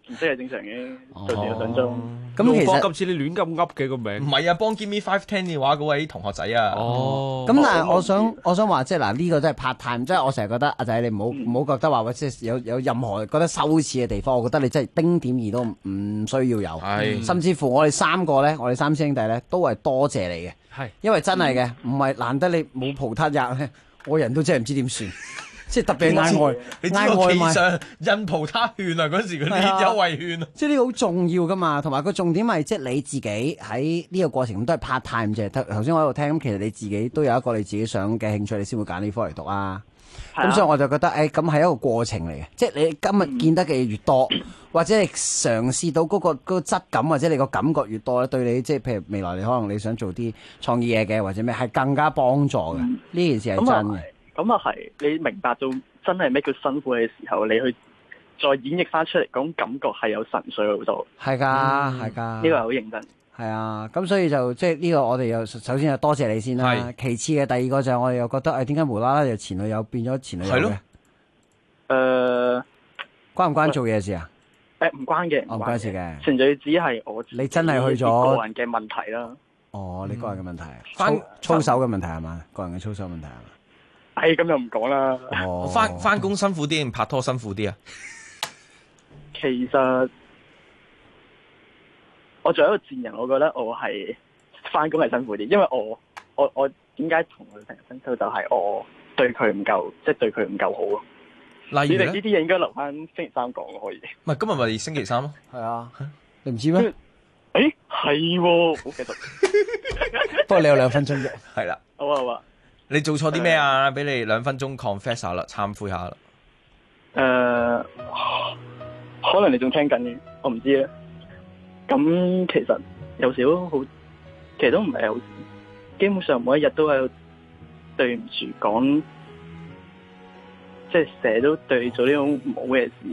唔識係正常嘅，做事有想做。 咁其實今次你亂咁噏嘅個名， 唔係啊，幫 Give Me 5聽電話嗰位同學仔啊。 咁但係我想話，即係嗱呢個都係 part time，即係我成日覺得阿仔你唔好覺得話即係有任何覺得羞恥嘅地方，我覺得你真係丁點兒都唔需要有。甚至乎我哋三個咧，我哋三師兄弟咧，都係多謝你嘅。係，因為真係嘅，唔係難得你冇葡撻日咧，我人都真係唔知點算。即係特別嗌外， 你知道企上印葡撻券啊，嗰時嗰啲優惠券啊， 即係呢個好重要噶嘛。同埋個重點係即係你自己喺呢個過程都係 part time 啫。頭先我喺度聽，咁其實你自己都有一個你自己想嘅興趣，你先會揀呢科嚟讀啊。咁所以我就覺得咁係一個過程嚟嘅。即係你今日見得嘅嘢越多，或者你嘗試到嗰個質感，或者你個感覺越多咧，對你即係譬如未來你可能你想做啲創意嘢嘅，或者咩係更加幫助嘅。呢件事係真嘅。 咁啊係，你明白到真係咩叫辛苦嘅時候，你去再演繹翻出嚟，嗰種感覺係有神髓好多。 係㗎，係㗎， 呢個係好認真。 係啊，咁所以就即係呢個我哋又首先就多謝你先啦。其次嘅第二個就係我哋又覺得點解無啦啦又前女友變咗前女友嘅？關唔關做嘢事啊？ 唔關嘅， 唔關事嘅。 純粹只係我你真係去咗個人嘅問題啦。 哦，你個人嘅問題，操守嘅問題係嘛？個人嘅操守問題係嘛？ 咁就唔講啦。 翻工辛苦啲定拍拖辛苦啲啊？ 其實我作為一個賤人，我覺得我係翻工係辛苦啲，因為我點解同佢成日分手，就係我對佢唔夠，即係對佢唔夠好咯。 例如咧， 呢啲嘢應該留翻星期三講可以。 唔係今日咪星期三咯？ 係啊，你唔知咩？ 係喎，好繼續。 不過你有2分鐘啫。 係啦。 好啊好啊。 你做錯啲咩啊？俾你2分鐘 confess 下啦，懺悔下啦。 可能你仲聽緊嘅，我唔知啊。咁其實有時都好，其實都唔係好，基本上每一日都係對唔住講，即係成日都對做呢種冇嘅事，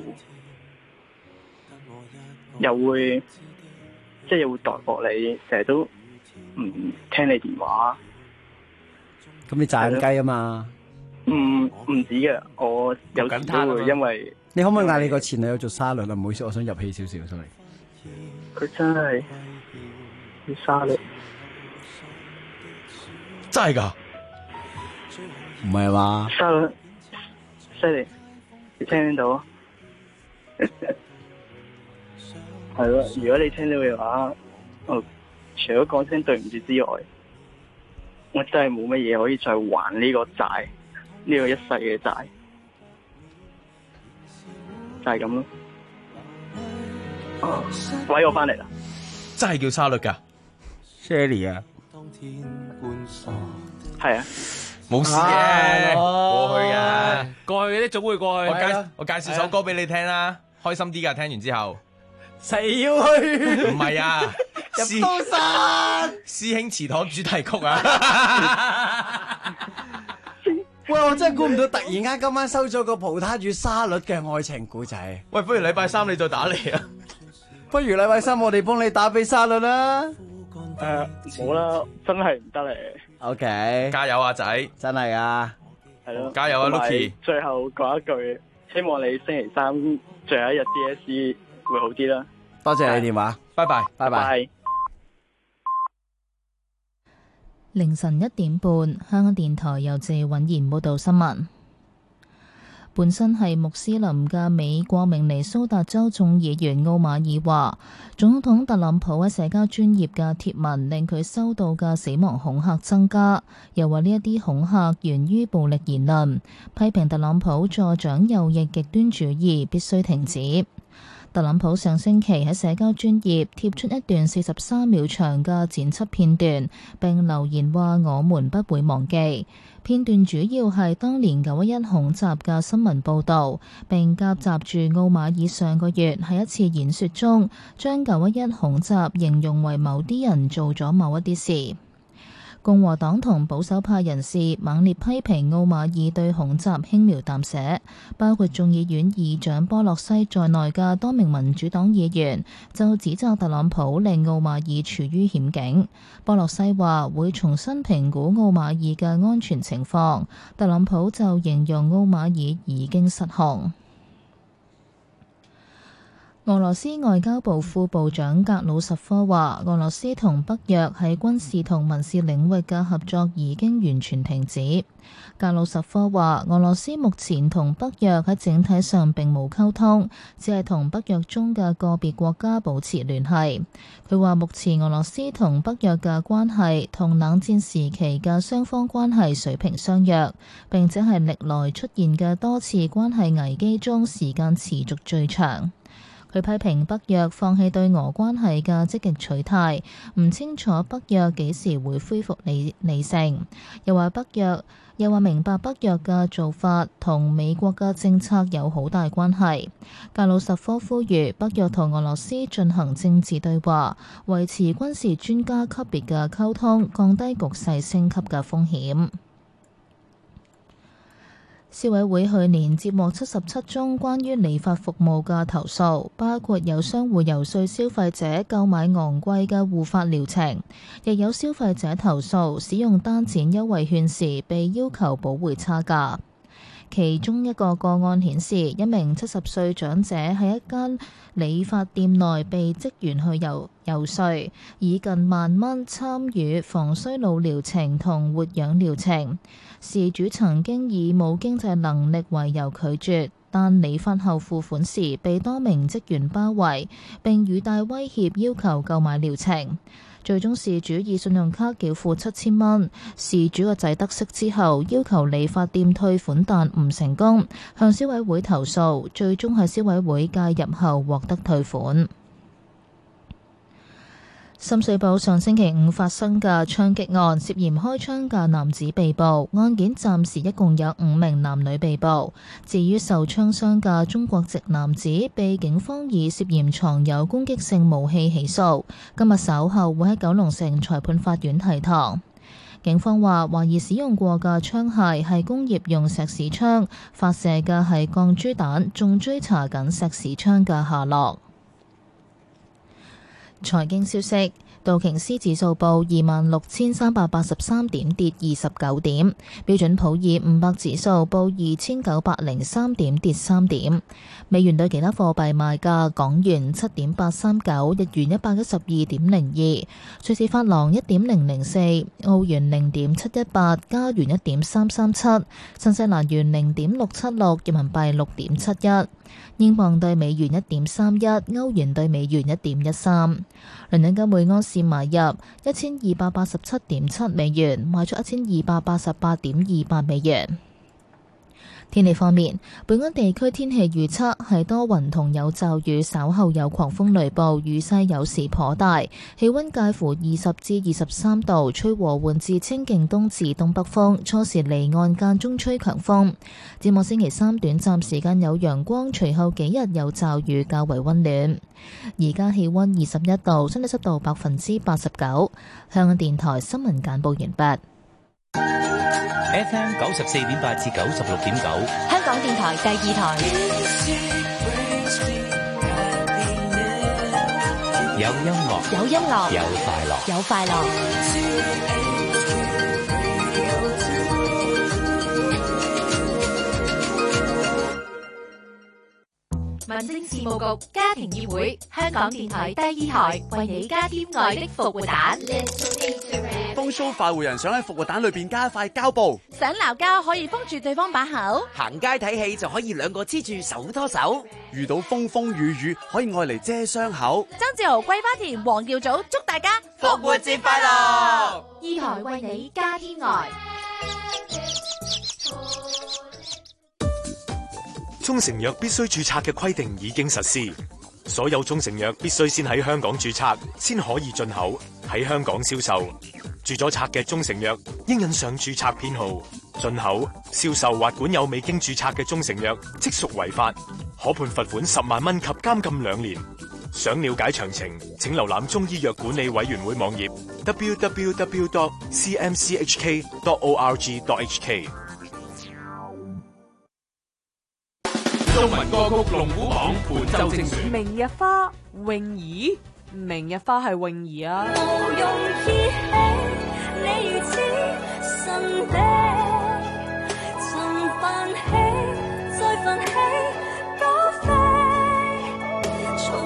又會即係又會代薄你，成日都唔聽你電話。 咁你炸緊雞啊嘛？ 唔止嘅，我有時都會因為你可唔可以嗌你個前女友做沙律啊？唔好意思，我想入戲少少，sorry。 佢真係要沙律， 真係㗎？ 唔係嘛？ 沙律犀利，你聽唔聽到？係咯，如果你聽到嘅話，除咗講聲對唔住之外，我真係冇乜嘢可以再還呢個債，呢個一世嘅債，就係咁咯。喂，我翻嚟啦， 真係叫沙律㗎 ，Sherry 啊， 係啊， 冇事嘅，過去嘅， 過去嘅啲總會過去。 我介紹首歌俾你聽啦，開心啲㗎，聽完之後。 誰要去？ 唔係啊， 入刀山師兄祠堂主題曲啊！ 喂，我真係估唔到，突然間今晚收咗個葡撻與沙律嘅愛情故仔。 喂，不如禮拜三你再打嚟啊！ 不如禮拜三我哋幫你打俾沙律啦。 冇啦，真係唔得嚟。 OK， 加油啊仔， 真係啊， 係咯， 加油啊 Lucky。 最後講一句，希望你星期三最後一日 DSE 會好啲啦。 多謝你電話， 拜拜， 拜拜。 凌晨1點半，香港電台由謝允賢報道新聞。本身係穆斯林嘅美國明尼蘇達州眾議員奧馬爾話，總統特朗普喺社交專頁嘅貼文令佢收到嘅死亡恐嚇增加，又話呢一啲恐嚇源於暴力言論，批評特朗普助長右翼極端主義，必須停止。特朗普上星期喺社交專頁貼出一段43秒長嘅剪輯片段，並留言話：我們不會忘記。片段主要係當年911恐襲嘅新聞報導，並夾雜住奧馬爾上個月喺一次演說中將911恐襲形容為某啲人做咗某一啲事。共和黨同保守派人士猛烈批評奧馬爾對恐襲輕描淡寫，包括眾議院議長波洛西在內嘅多名民主黨議員就指責特朗普令奧馬爾處於險境。波洛西話會重新評估奧馬爾嘅安全情況，特朗普就形容奧馬爾已經失控。 俄羅斯外交部副部長格魯什科話，俄羅斯同北約喺軍事同民事領域嘅合作已經完全停止。格魯什科話，俄羅斯目前同北約喺整體上並冇溝通，只係同北約中嘅個別國家保持聯繫。佢話目前俄羅斯同北約嘅關係同冷戰時期嘅雙方關係水平相若，並且係歷來出現嘅多次關係危機中時間持續最長。佢批評北約放棄對俄關係嘅積極取態，唔清楚北約幾時會恢復理性。又話明白北約嘅做法同美國嘅政策有好大關係。格魯什科呼籲北約同俄羅斯進行政治對話，維持軍事專家級別嘅溝通，降低局勢升級嘅風險。消委會去年接獲77宗關於理髮服務嘅投訴，包括有商戶遊說消費者購買昂貴嘅護髮療程，亦有消費者投訴使用單展優惠券時被要求補回差價。其中一個個案顯示，一名70歲長者喺一間理髮店內被職員去遊說，以近1萬蚊參與防衰老療程同活氧療程。事主曾經以冇經濟能力為由拒絕，但理髮後付款時被多名職員包圍，並語帶威脅要求購買療程。最終事主以信用卡繳付7000蚊，事主個仔得悉之後要求理髮店退款，但唔成功，向消委會投訴，最終喺消委會介入後獲得退款。深水埗上星期五發生嘅槍擊案，涉嫌開槍嘅男子被捕，案件暫時一共有5名男女被捕。至於受槍傷嘅中國籍男子，被警方以涉嫌藏有攻擊性武器起訴，今日稍後會喺九龍城裁判法院提堂。警方話，懷疑使用過嘅槍械係工業用石屎槍，發射嘅係鋼珠彈，仲追查緊石屎槍嘅下落。財經消息，道瓊斯指數報26,383點，跌29點；標準普爾500指數報2,903點，跌3點。美元對其他貨幣賣價：港元7.839，日元112.02，瑞士法郎1.004，澳元0.718，加元1.337，新西蘭元0.676，人民幣6.71。英鎊對美元1.31，歐元對美元1.13。倫敦金每安士買入1287.7美元，賣出1288.28美元。天氣方面，本港地區天氣預測係多雲同有驟雨，稍後有狂風雷暴，雨勢有時頗大，氣溫介乎20至23度，吹和緩至清勁東至東北風，初時離岸間中吹強風。展望星期三短暫時間有陽光，隨後幾日有驟雨，較為溫暖。而家氣溫21度，相對濕度89%。香港電台新聞簡報完畢。 FM 94.8至96.9， 香港電台第2台。 有音樂， 有音樂， 有快樂， 有快樂。民政事務局家庭議會，香港電台第2台為你加添愛的復活蛋。 風騷快活人想喺復活蛋裏邊加塊膠布， 想鬧交可以封住對方把口， 行街睇戲就可以兩個黐住手拖手，遇到風風雨雨可以愛嚟遮傷口。 曾志豪、桂花田、黃耀祖祝大家復活節快樂 ！2台為你加添愛。 中成藥必須註冊嘅規定已經實施，所有中成藥必須先喺香港註冊，先可以進口，喺香港銷售。註咗冊嘅中成藥應印上註冊編號。進口、銷售或管有未經註冊嘅中成藥，即屬違法，可判罰款10萬蚊及監禁2年。想了解詳情，請瀏覽中醫藥管理委員會網頁 www.cmchk.org.hk。 中文歌曲龍虎榜本周精選。 明日花泳兒，明日花係泳兒啊。無用意氣，你如此神秘，曾泛起，再泛起，高飛。從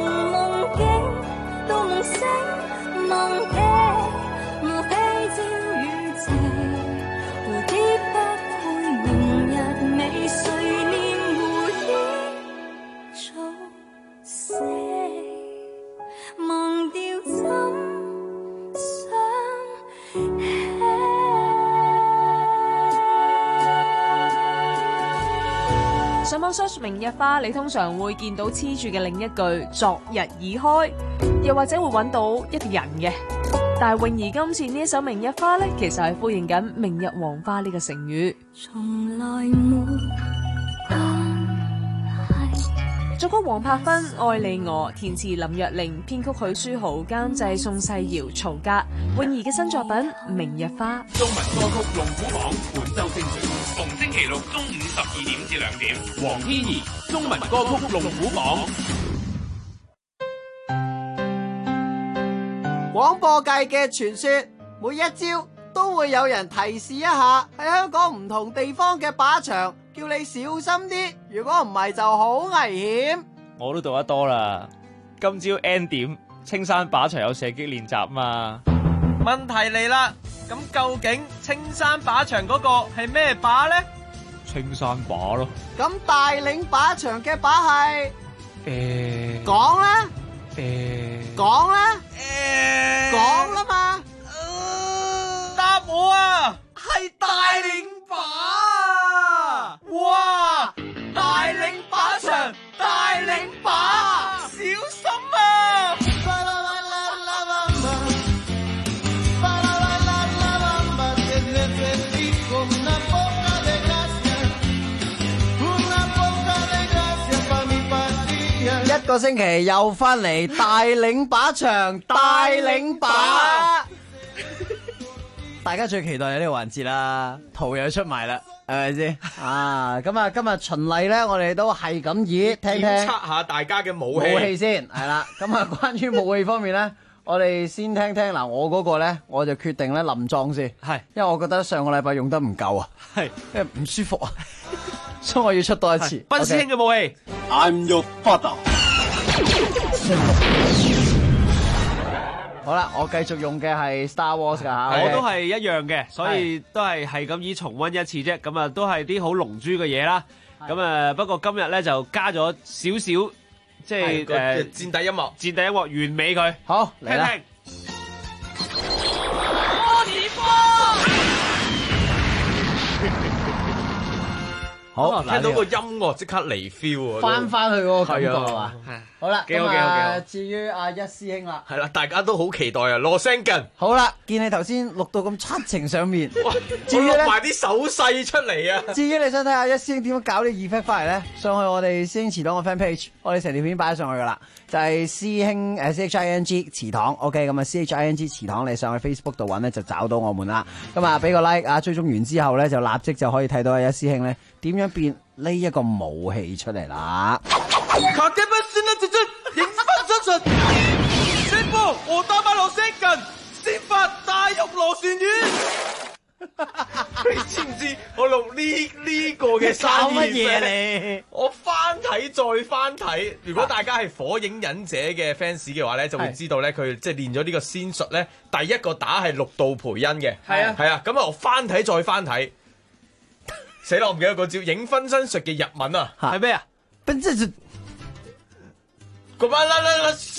醒，忘記無比朝與夕，蝴蝶不配明日你，誰念回憶早死，忘掉怎想起。 上網 search 明日花，你通常會見到黐住嘅另一句昨日已開，又或者會揾到一個人嘅。但係泳兒今次呢一首明日花呢，其實係呼應緊明日黃花呢個成語。 從來沒作曲黃柏芬、愛莉娥，填詞林若玲，編曲許書豪，監製宋世堯、曹格。泳兒嘅新作品《明日花》。 中文歌曲龍虎榜本周精選，逢星期六中午12點至2點。黃天怡中文歌曲龍虎榜。 廣播界嘅傳說，每一朝都會有人提示一下喺香港唔同地方嘅靶場，叫你小心啲，如果唔係就好危險。 我都讀得多啦。今朝 N 點，青山靶場有射擊練習嘛？ 問題嚟啦，咁究竟青山靶場嗰個係咩靶呢？ 青山靶咯。 咁大嶺靶場嘅靶係？講啦。講啦。講啦嘛。 答我啊！ 係大嶺靶。哇！大嶺靶場，大嶺靶， 小心啊！ 一個星期又翻嚟大嶺靶場，大嶺靶。大家最期待嘅呢個環節啦，圖又出埋啦，係咪先？啊，咁啊，今日循例咧，我哋都係咁以聽聽檢測下大家嘅武器先，係啦。咁啊，關於武器方面咧，我哋先聽聽嗱，我嗰個咧，我就決定咧冧裝先，係，因為我覺得上個禮拜用得唔夠啊，係，因為唔舒服啊，所以我要出多一次。 賓師兄嘅武器 ，I'm your father。好啦，我繼續用嘅係 Star Wars 噶吓， 我都係一樣嘅，所以都係咁以重溫一次啫。咁啊，都係啲好龍珠嘅嘢啦。咁啊，不過今日咧就加咗少少，即係戰地音樂， 戰地音樂完美佢。 好，嚟啦。好， 聽到個音樂即刻嚟 feel 喎，翻去嗰個感覺係嘛？好啦， 幾好。 至於阿一師兄啦， 係啦，大家都好期待啊，羅聲近。 好啦，見你頭先錄到咁七情上面， 哇，我錄埋啲手勢出嚟啊！ 至於你想睇下一師兄點樣搞啲 effect 翻嚟咧，上去我哋師兄祠堂嘅 fan page，我哋成條片擺咗上去噶啦，就係師兄CHING 祠堂 ，OK， 咁啊 CHING 祠堂，你上去 Facebook 度揾咧就找到我們啦。咁啊，俾個 like 啊，追蹤完之後咧就立即就可以睇到阿一師兄咧點樣變呢一個武器出嚟啦。 迎分出巡，宣布我打敗羅聲近，先發大玉螺旋丸。你知唔知我錄呢個嘅生意乜嘢嚟？我翻睇再翻睇，如果大家係火影忍者嘅 fans 嘅話咧，就會知道咧佢即係練咗呢個仙術咧，第一個打係六道培恩嘅。係啊，咁啊我翻睇再翻睇，死啦！我唔記得個招影分身術嘅日文啊，係咩啊？嗰班啦，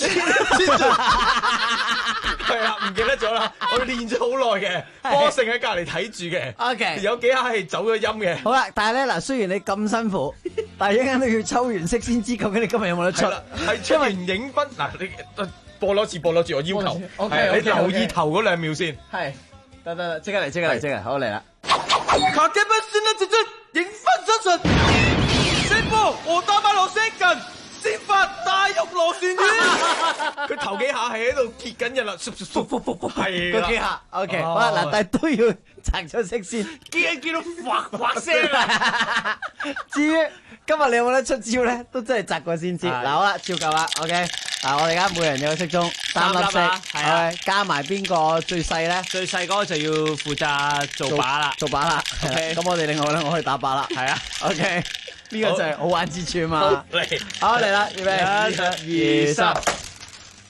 係啊，唔記得咗啦。我練咗好耐嘅，波勝喺隔離睇住嘅。OK，有幾下係走咗音嘅。 好啦，但係咧嗱，雖然你咁辛苦，但係一陣都要抽完色先知究竟你今日有冇得出。 係出完影分嗱，你播多次，我要求。你留意頭嗰2秒先。係，得，即刻嚟，好嚟啦。卡基不算啦，直接影分出巡，宣布我打敗羅聲近。先發大玉螺旋丸，佢頭幾下係喺度結緊印啦，係嗰幾下 ，OK， 好啦，嗱，但係都要拆咗色先， 見到嘩聲啊！ 至於今日你有冇得出招咧，都真係摘過先知。嗱，好啦，照舊啦 ，OK，嗱，我哋而家每人有個色盅，3粒色，係加埋邊個最細咧？ 最細嗰個就要負責做靶啦， OK，咁我哋另外咧，我可以打靶啦，係啊 ，OK。呢個就係好玩之處嘛！好嚟啦，預備1、2、3，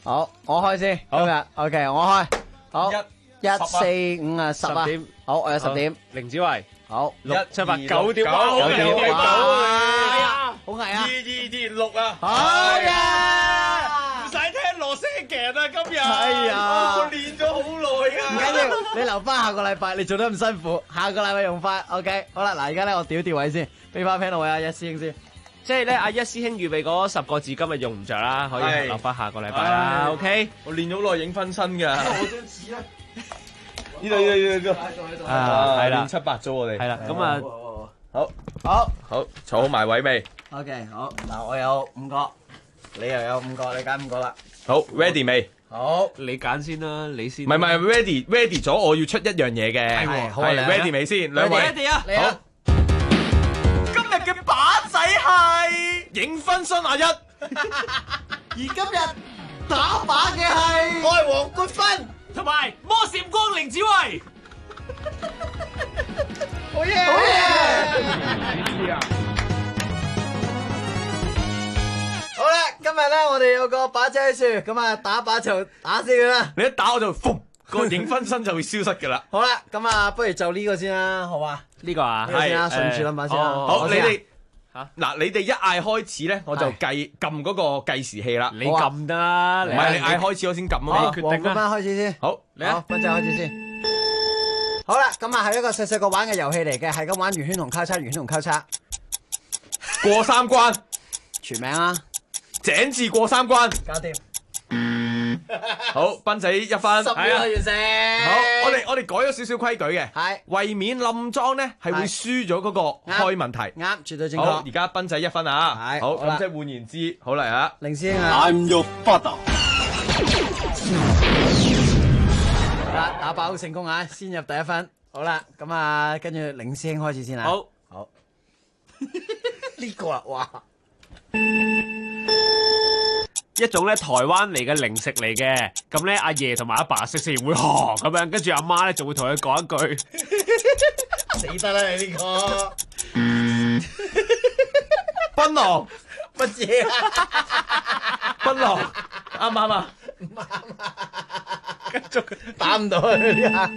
好，我開先。今日 OK， 我開。好，1、4、5啊，10啊。10點。好，我有10點。 凌子維。 好 ，1、7、8、9點。 係啊，好危啊 ！2、2、2、6啊！ 係啊！ 唔使聽羅星嘅啊，今日。 係啊！ 我練咗好耐㗎。 唔緊要，你留翻下個禮拜，你做得咁辛苦，下個禮拜用翻。OK， 好啦，嗱，而家咧我調位先，俾翻 panel 位阿一師兄先。 即係咧，阿一師兄預備嗰10個字今日用唔着啦，可以留翻下個禮拜啦。OK， 我練咗好耐影分身㗎。 我張紙咧。 呢度係啦， 亂七八糟我哋係啦，咁啊， 好，坐好埋位未 ？OK， 好，嗱，我有5個，你又有5個，你揀5個啦。 好 ，ready 未？ 好， 你揀先啦，你先。 唔係 ready 咗，我要出一樣嘢嘅。 係，好 ，ready 未先？兩位 ready 啊，嚟啊！ 今日嘅靶仔係影分身阿一， 而今日打靶嘅係我係黃冠芬。 同埋魔閃光凌子維， 好嘢！好嘢！好啦，今日咧我哋有個靶仔喺樹，咁啊打靶就打死佢啦。 你一打我就風，個影分身就會消失噶啦。 好啦，咁啊不如就呢個先啦，好嘛？ 呢個啊， 係啊，順住諗下先啦。 好，你哋嗱，你哋一嗌開始咧，我就撳嗰個計時器啦。 你撳得啦， 唔係你嗌開始我先撳啊嘛。 決定啦，開始先。 好， 你啊，分仔開始先。好啦，咁啊係一個細細個玩嘅遊戲嚟嘅，係咁玩圓圈同交叉，圓圈同交叉。 過3關， 全名啊， 井字過3關， 搞掂。 好，斌仔1分， 10秒完成。 好，我哋改咗少少規矩嘅， 係為免冧莊咧係會輸咗嗰個開問題。 啱，絕對正確。 好，而家斌仔1分啊， 係好，咁即係換言之，好嚟啊， 凌師兄啊 ，I'm your father。 啦，打靶好成功啊，先入第1分。好啦，咁啊，跟住凌師兄開始先啊。 好， 好，呢個啊，哇！ 一種咧台灣嚟嘅零食嚟嘅，咁咧阿爺同埋阿爸食完會咁樣，跟住阿媽咧就會同佢講一句， 死得啦你呢個， 檳榔乜嘢啊？ 檳榔啱唔啱啊？ 唔啱啊！繼續打唔到佢啊！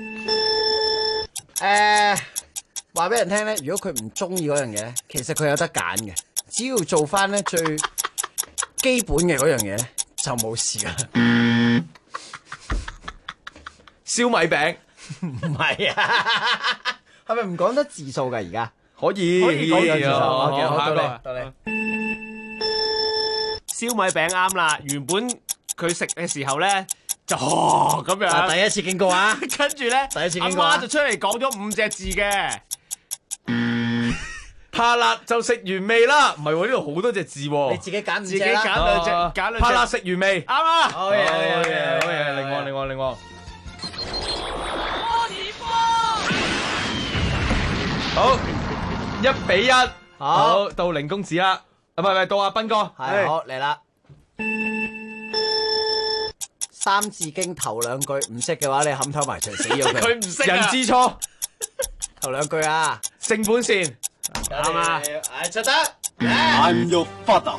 話俾人聽咧，如果佢唔中意嗰樣嘢咧，其實佢有得揀嘅，只要做翻咧最基本嘅嗰樣嘢咧，就冇事啦。 燒米餅唔係啊？係咪唔講得字數㗎？而家可以講字數。好，到你。 燒米餅啱啦，原本佢食嘅時候咧就咁樣。 第一次警告啊！ 跟住咧， 第一次警告啊！ 阿媽就出嚟講咗5隻字嘅。 怕辣就食原味啦，唔係喎，呢度好多隻字喎。 你自己揀5隻， 自己揀2隻，揀2隻。 怕辣食原味，啱啊！ 好嘢， 好嘢，另外。好，1-1，好到凌公子啦，唔係到阿斌哥， 係好嚟啦。三字經頭2句唔識嘅話，你冚頭埋牆死咗佢。 佢唔識啊！ 人之初， 頭2句啊， 性本善， 啱啊！出得 I'm your father。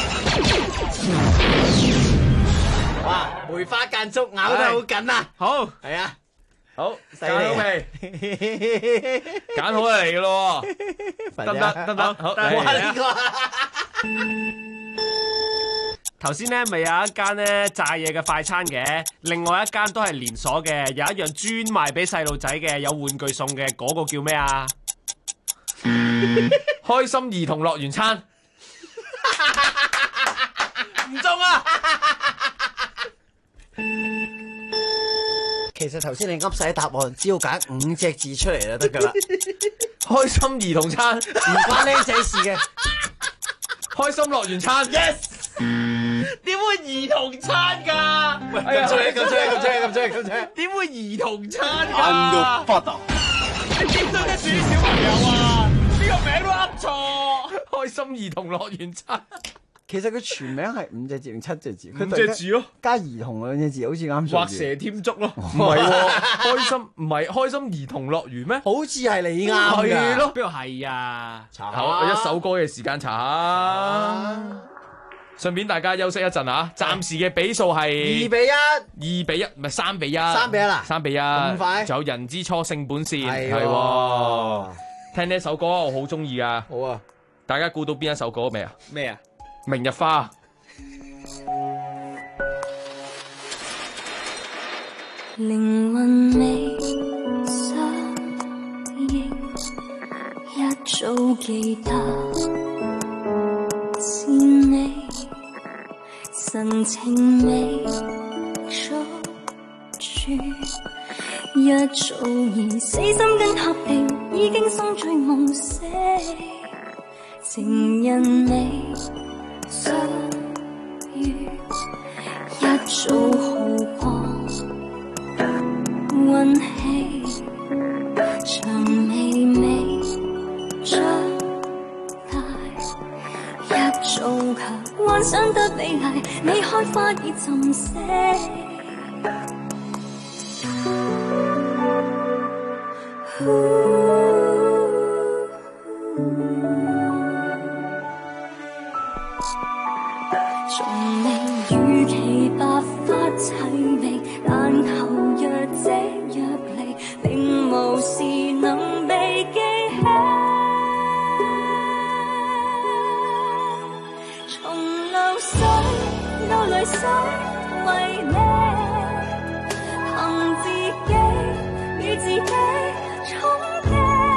哇，梅花間竹咬得好緊啊！ 好， 係啊， 好，揀好未？揀好就嚟嘅咯，得唔得？好， 哇呢個。 頭先咧咪有一間咧炸嘢嘅快餐嘅，另外一間都係連鎖嘅，有一樣專賣俾細路仔嘅，有玩具送嘅，嗰個叫咩啊？ 開心兒童樂園餐， 唔中啊！ 其實頭先你噏晒答案，只要揀5隻字出嚟就得噶啦。 開心兒童餐， 唔關僆仔事嘅。 開心樂園餐 ，yes。 點會兒童餐㗎？ 咁出， 點會兒童餐㗎？ I'm your father。 你點對得住啲小朋友啊？呢個名都噏錯。 開心兒童樂園餐， 其實佢全名係5隻字定7隻字 ？5隻字咯， 加兒童2隻字，好似啱數。 畫蛇添足咯，唔係喎，開心兒童樂園咩？ 好似係你啱㗎。 係咯， 邊度係啊？ 查下，一首歌嘅時間查下。 順便大家休息一陣啊！暫時嘅比數係2比1，唔係3比1。 3比1啦 ，3比1。 咁快？ 仲有人之初性本善，係喎。 聽呢一首歌我好中意啊！ 好啊！ 大家估到邊一首歌未啊？ 咩啊？ 明日花。 靈魂未相應，一早記得是你，神情未捉住，一早已死心跟合定，已經心醉夢死，情人未相遇，一早好過溫馨，長眉未張大，一早卻幻想得美麗，未開花已浸死。從未與其白髮齊眉，但求若即若離，並無事能被記起。從流水到淚水，為你憑自己與自己衝擊，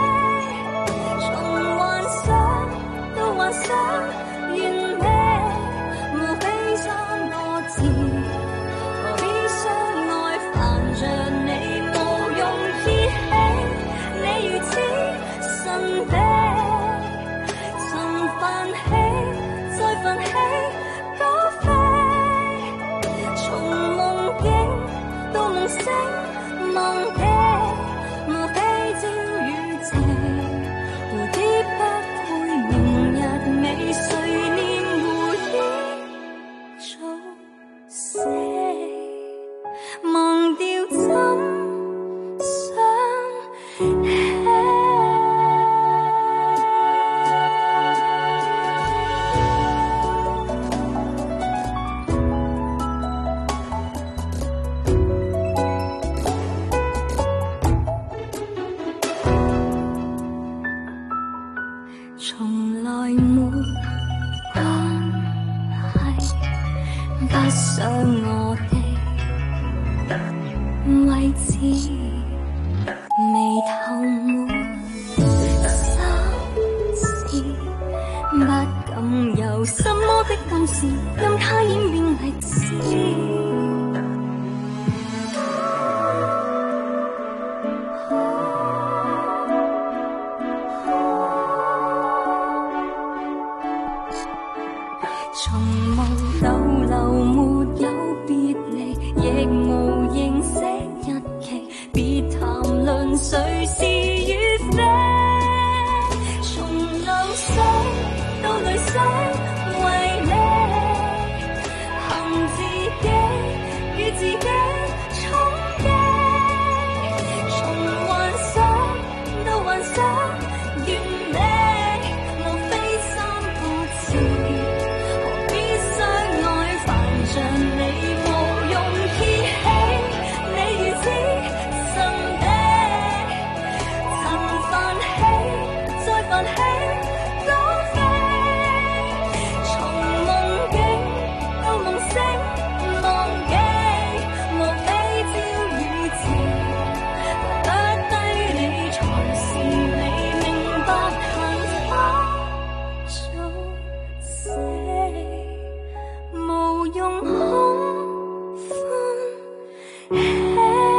從幻想到幻想，完美。無悲傷多字，何必相愛煩着你，無用依起，你如此神秘，曾泛起再泛起高飛，從夢境到夢醒，忘記無非朝與夕，蝴蝶不配明日美，誰念回憶早死，忘掉怎想起。從來沒關係，不想我的位置，眉頭沒心事，不敢有什麼的暗示，任它演變歷史。從無逗留，沒有別離，亦無認識日期，別談論誰是與非。從流水到淚水，為你憑自己與自己衝擊，從幻想到幻想，完美無非三個字。像你無用依起，你如此神秘，曾泛起再泛起高飛，從夢境到夢醒，忘記無非朝與夕，不低你才是你，明白幸福早死。無用空歡喜。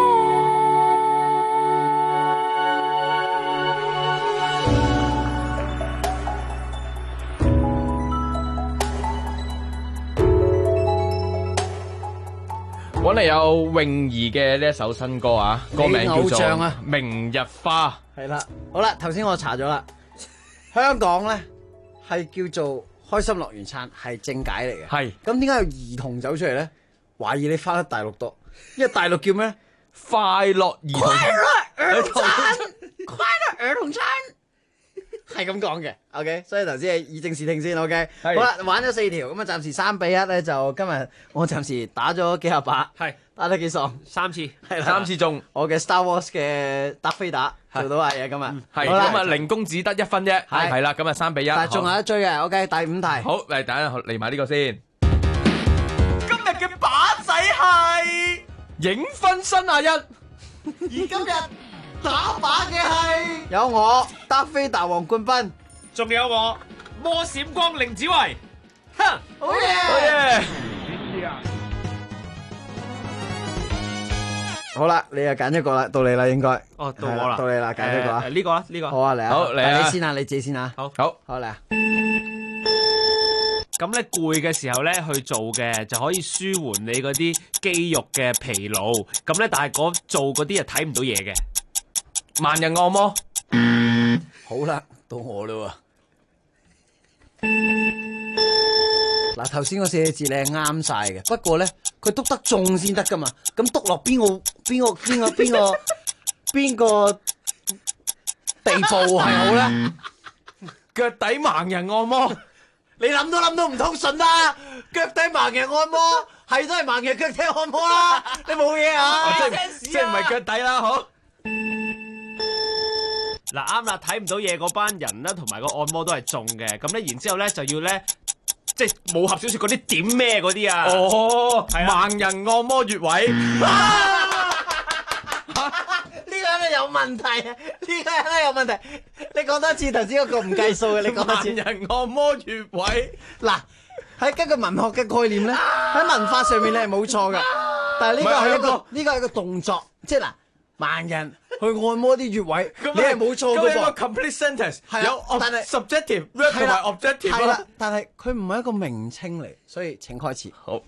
揾嚟有泳兒嘅呢一首新歌啊，歌名叫做《明日花》。 係啦，好啦，頭先我查咗啦，香港咧係叫做開心樂園餐，係正解嚟嘅。係，咁點解有兒童走出嚟咧？懷疑你翻得大陸多，因為大陸叫咩？快樂兒童餐，快樂兒童餐，快樂兒童餐， 係咁講嘅，OK， 所以頭先係以正視聽先 ，OK。好啦，玩咗4條，咁啊暫時3-1咧，就今日我暫時打咗幾下把， 係打得幾爽 ，3次， 係啦 3次中， 我嘅 Star Wars 嘅德菲打做到下嘢今日， 係咁啊零公子得1分啫，係啦，咁啊3-1， 但係仲有一追嘅，OK，第5題， 好嚟，大家嚟埋呢個先。今日嘅靶仔係影分身阿一， 而今日打靶嘅係有我德菲達王冠斌， 仲有我魔閃光凌子維，哼， 好嘢！好啦，你又揀一個啦，到你啦應該。 哦，到我啦， 到你啦，揀一個啊。 呢個啊，呢個。 好啊，嚟啊， 好嚟啊， 你先啊，你自己先啊。 好， 好嚟啊。 咁咧攰嘅時候咧去做嘅就可以舒緩你嗰啲肌肉嘅疲勞。咁咧，但係做嗰啲又睇唔到嘢嘅。 萬人按摩。 好啦，到我啦喎。嗱，頭先嗰4個字你係啱晒嘅，不過咧佢篤得中先得噶嘛。咁篤落邊個地步係好咧？ 腳底盲人按摩。 你諗都諗到唔通順啦！腳底盲人按摩係都係盲人腳底按摩啦，你冇嘢啊？ 即係唔係腳底啦？好嗱，啱啦，睇唔到嘢嗰班人啦，同埋個按摩都係中嘅。咁咧，然之後咧就要咧，即係武俠小說嗰啲點咩嗰啲啊？ 哦，盲人按摩穴位。 呢個人有問題啊！呢個人有問題。你講多次頭先嗰個唔計數嘅，你講多次。 盲人按摩穴位。 嗱，喺根據文學嘅概念咧，喺文法上面你係冇錯噶。但係呢個係一個動作，即係嗱，盲人去按摩啲穴位，你係冇錯嘅噃。 咁係一個 complete sentence，有但係 subjective verb 同埋 objective。 係啦，但係佢唔係一個名稱嚟，所以請開始。 好。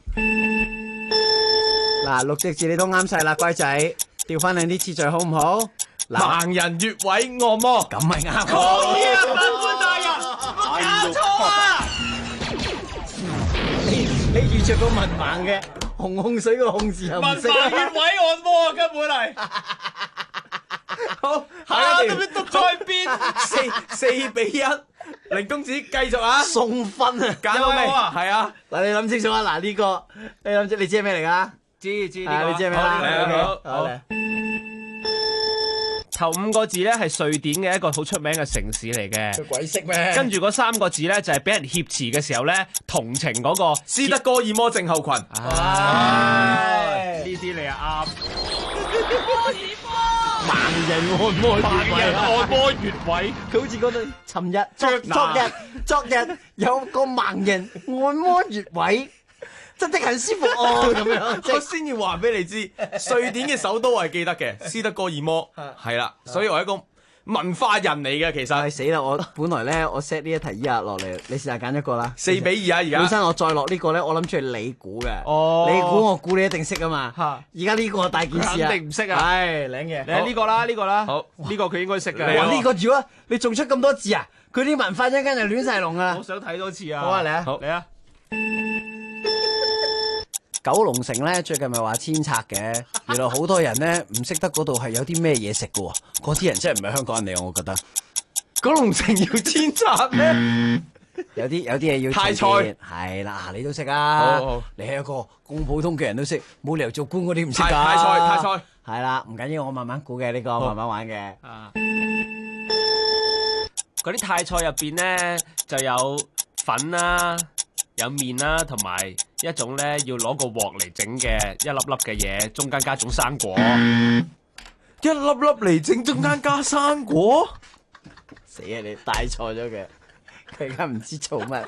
嗱，6隻字你都啱晒啦，乖仔。調翻靚啲次序好唔好？ 盲人穴位按摩， 咁咪啱。 好嘢，法官大人，我搞錯啊！ 你遇着個文盲嘅紅水個紅字又唔識。 文盲穴位按摩啊，根本係。好，下一條都在邊？4-1，凌公子繼續啊！ 送分啊！ 揀到未？係啊。 嗱，你諗清楚啊！嗱，呢個你諗清，你知係咩嚟㗎？ 知呢個， 你知係咩啦？ 好。頭5個字咧係瑞典嘅一個好出名嘅城市嚟嘅。 佢鬼識咩？ 跟住嗰3個字咧就係俾人挾持嘅時候咧同情嗰個斯德哥爾摩症候群。 呢啲你係啱。 盲人按摩穴位， 佢好似嗰度昨日有個盲人按摩穴位。真的很舒服哦，咁樣。 我先要話俾你知，瑞典嘅首都我係記得嘅，斯德哥爾摩係啦，所以我係一個文化人嚟嘅。其實係死啦！我本來咧，我 set 呢一題依日落嚟，你試下揀一個啦。 4-2啊！而家本身我再落呢個咧，我諗住係你估嘅。 哦， 你估我估你一定識啊嘛。而家呢個大件事啊， 肯定唔識啊。 係領嘅。 你呢個啦，呢個啦。 好， 呢個佢應該識嘅。 哇！呢個如果你仲出咁多字啊，佢啲文化一陣間就亂晒龍啊。 我想睇多次啊。 好啊，嚟啊， 嚟啊！ 九龍城咧最近咪話遷拆嘅，原來好多人咧唔識得嗰度係有啲咩嘢食嘅喎，嗰啲人真係唔係香港人嚟，我覺得。 九龍城要遷拆咩？ 有啲嘢要泰菜係啦，你都識啊！ 好， 你係一個咁普通嘅人都識，冇理由做官嗰啲唔識㗎。 泰菜係啦，唔緊要，我慢慢估嘅呢個，慢慢玩嘅。 嗰啲泰菜入邊咧就有粉啦。有麵啦，同埋一種咧要攞個鑊嚟整嘅一粒粒嘅嘢，中間加種生果。 一粒粒嚟整，中間加生果。 死啊！你帶錯咗嘅，佢而家唔知做乜。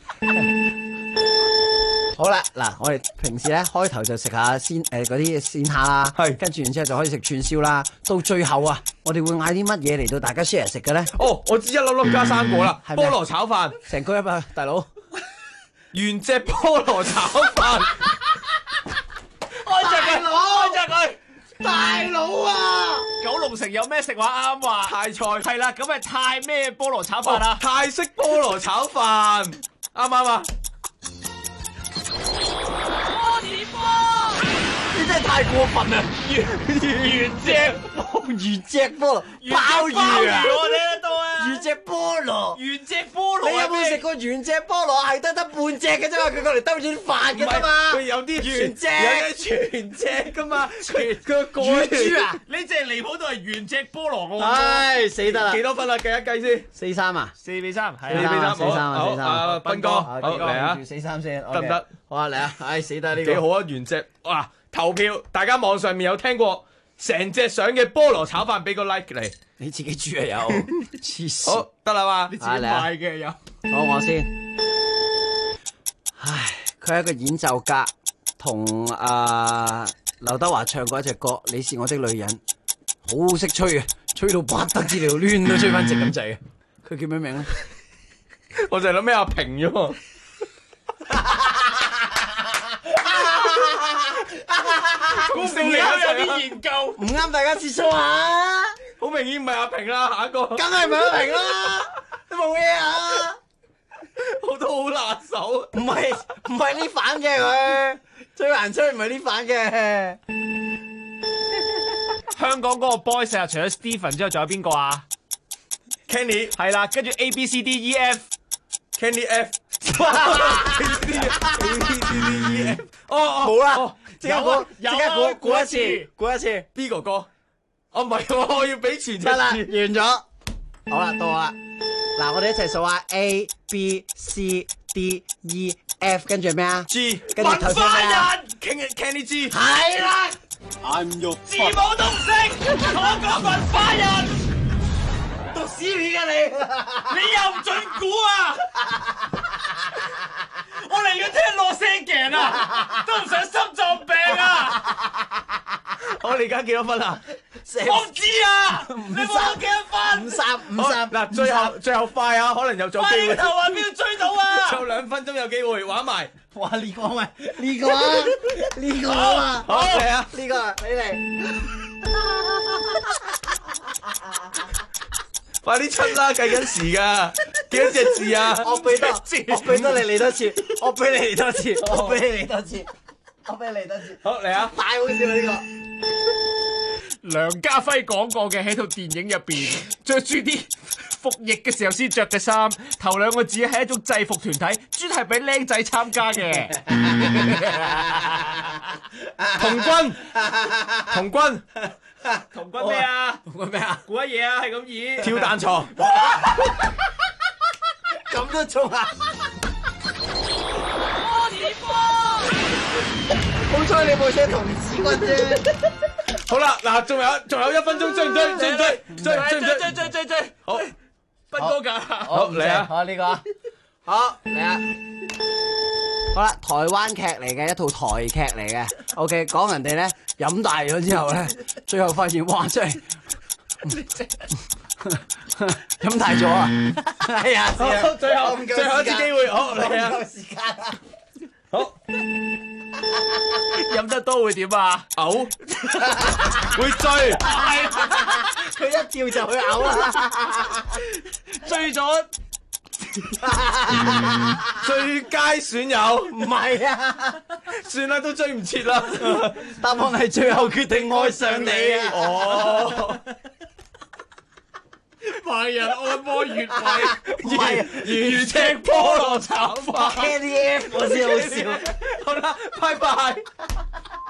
好啦，嗱，我哋平時咧開頭就食下嗰啲鮮蝦啦，係，跟住然之後就可以食串燒啦。到最後啊，我哋會嗌啲乜嘢嚟到大家 share 食嘅咧？ 哦，我知一粒粒加生果啦，菠蘿炒飯， 成個一百，大佬。 原隻菠蘿炒飯， 開隻佢， 大佬啊！ 九龍城有咩食話啱話？ 泰菜係啦，咁係泰咩菠蘿炒飯啊？ 泰式菠蘿炒飯，啱唔啱啊？ 你真係太過分啦！原隻菠蘿鮑魚啊！ 我睇得到啊！ 原隻菠蘿， 原隻菠蘿， 你有冇食過原隻菠蘿？係得半隻嘅啫嘛，佢過嚟兜住飯嘅啫嘛。 佢有啲原隻， 有啲全隻噶嘛。佢個乳豬啊！ 呢隻離譜到係原隻菠蘿喎。 唉，死得啦！ 幾多分啊？計一計先。 4-3啊 ？4-3，係啊 4-3。 斌哥，好嚟啊 ！4-3先， 得唔得？ 好啊，嚟啊！唉，死得呢個幾好啊！原隻哇，投票，大家網上面有聽過成隻相嘅菠蘿炒飯，俾個 like 嚟。 你自己煮啊有，黐線。 好得啦嘛， 你自己買嘅有。 好，我先。唉，佢係一個演奏家，同劉德華唱過一隻歌《你是我的女人》，好識吹嘅，吹到不得之了，亂都吹翻直咁滯嘅。佢叫咩名咧？ 我就係諗咩阿平啫喎。 估到你都有啲研究， 唔啱大家接觸下。 好明顯唔係阿平啦，下一個。 梗係唔係阿平啦，都冇嘢啊。 我都好拿手。 唔係呢反嘅佢，最難吹唔係呢反嘅。 香港嗰個 boys 啊，除咗 Stephen 之後，仲有邊個啊 ？Kenny 係啦，跟住 A B C D E F。Kenny F。A B C D E F。 好啦，即刻估一次。 B 哥哥。唔係，我要俾全隻。 得啦，完咗。好啦，到我啦。嗱，我哋一齊數下 A B C D E F， 跟住咩啊 ？G。 跟住頭先咩啊 ？Kenny G。 係啦。 I'm your。 字母都唔識，我講文化人。 讀屎片㗎你！ 你又唔準估啊！我嚟要聽落聲鏡啊，都唔想心臟病啊！ 我哋而家幾多分啊？ 我唔知啊，你冇我幾多分 ？53。 嗱，最後快啊，可能有咗機會。 快啲頭啊，邊度追到啊？ 仲有2分鐘有機會玩埋。 哇！呢個咪呢個啊！ 好嚟啊！ 呢個你嚟。 快啲出啦！計緊時㗎，幾多隻字啊？ 我俾多你嚟多次，我俾你嚟多次。 好嚟啊！ 太好笑啦呢個。 梁家輝講過嘅喺套電影入邊，着住啲服役嘅時候先着嘅衫，頭2個字係一種制服團體，專係俾僆仔參加嘅。 童軍咩啊？ 童軍咩啊？ 估乜嘢啊？係咁意跳彈床。 咁都中啊！好彩你冇寫童子軍啫。 好啦，嗱，仲有1分鐘，追唔追？好， 斌哥㗎。 好嚟啊！ 好呢個，好嚟啊！好啦，台灣劇嚟嘅，一套台劇嚟嘅。OK， 講人哋咧飲大咗之後咧，最後發現哇，真係飲大咗啊！係啊， 好，最後一次機會，好嚟啊！ 時間好。 飲得多會點啊？ 嘔，會醉。 佢一跳就去嘔啦， 醉咗。 最佳損友唔係啊， 算啦，都追唔切啦。 答案係最後決定愛上你啊！ 哦。 壞人按摩穴位， 唔係原隻菠蘿炒飯。 KTF 我先好笑。 好啦，拜拜。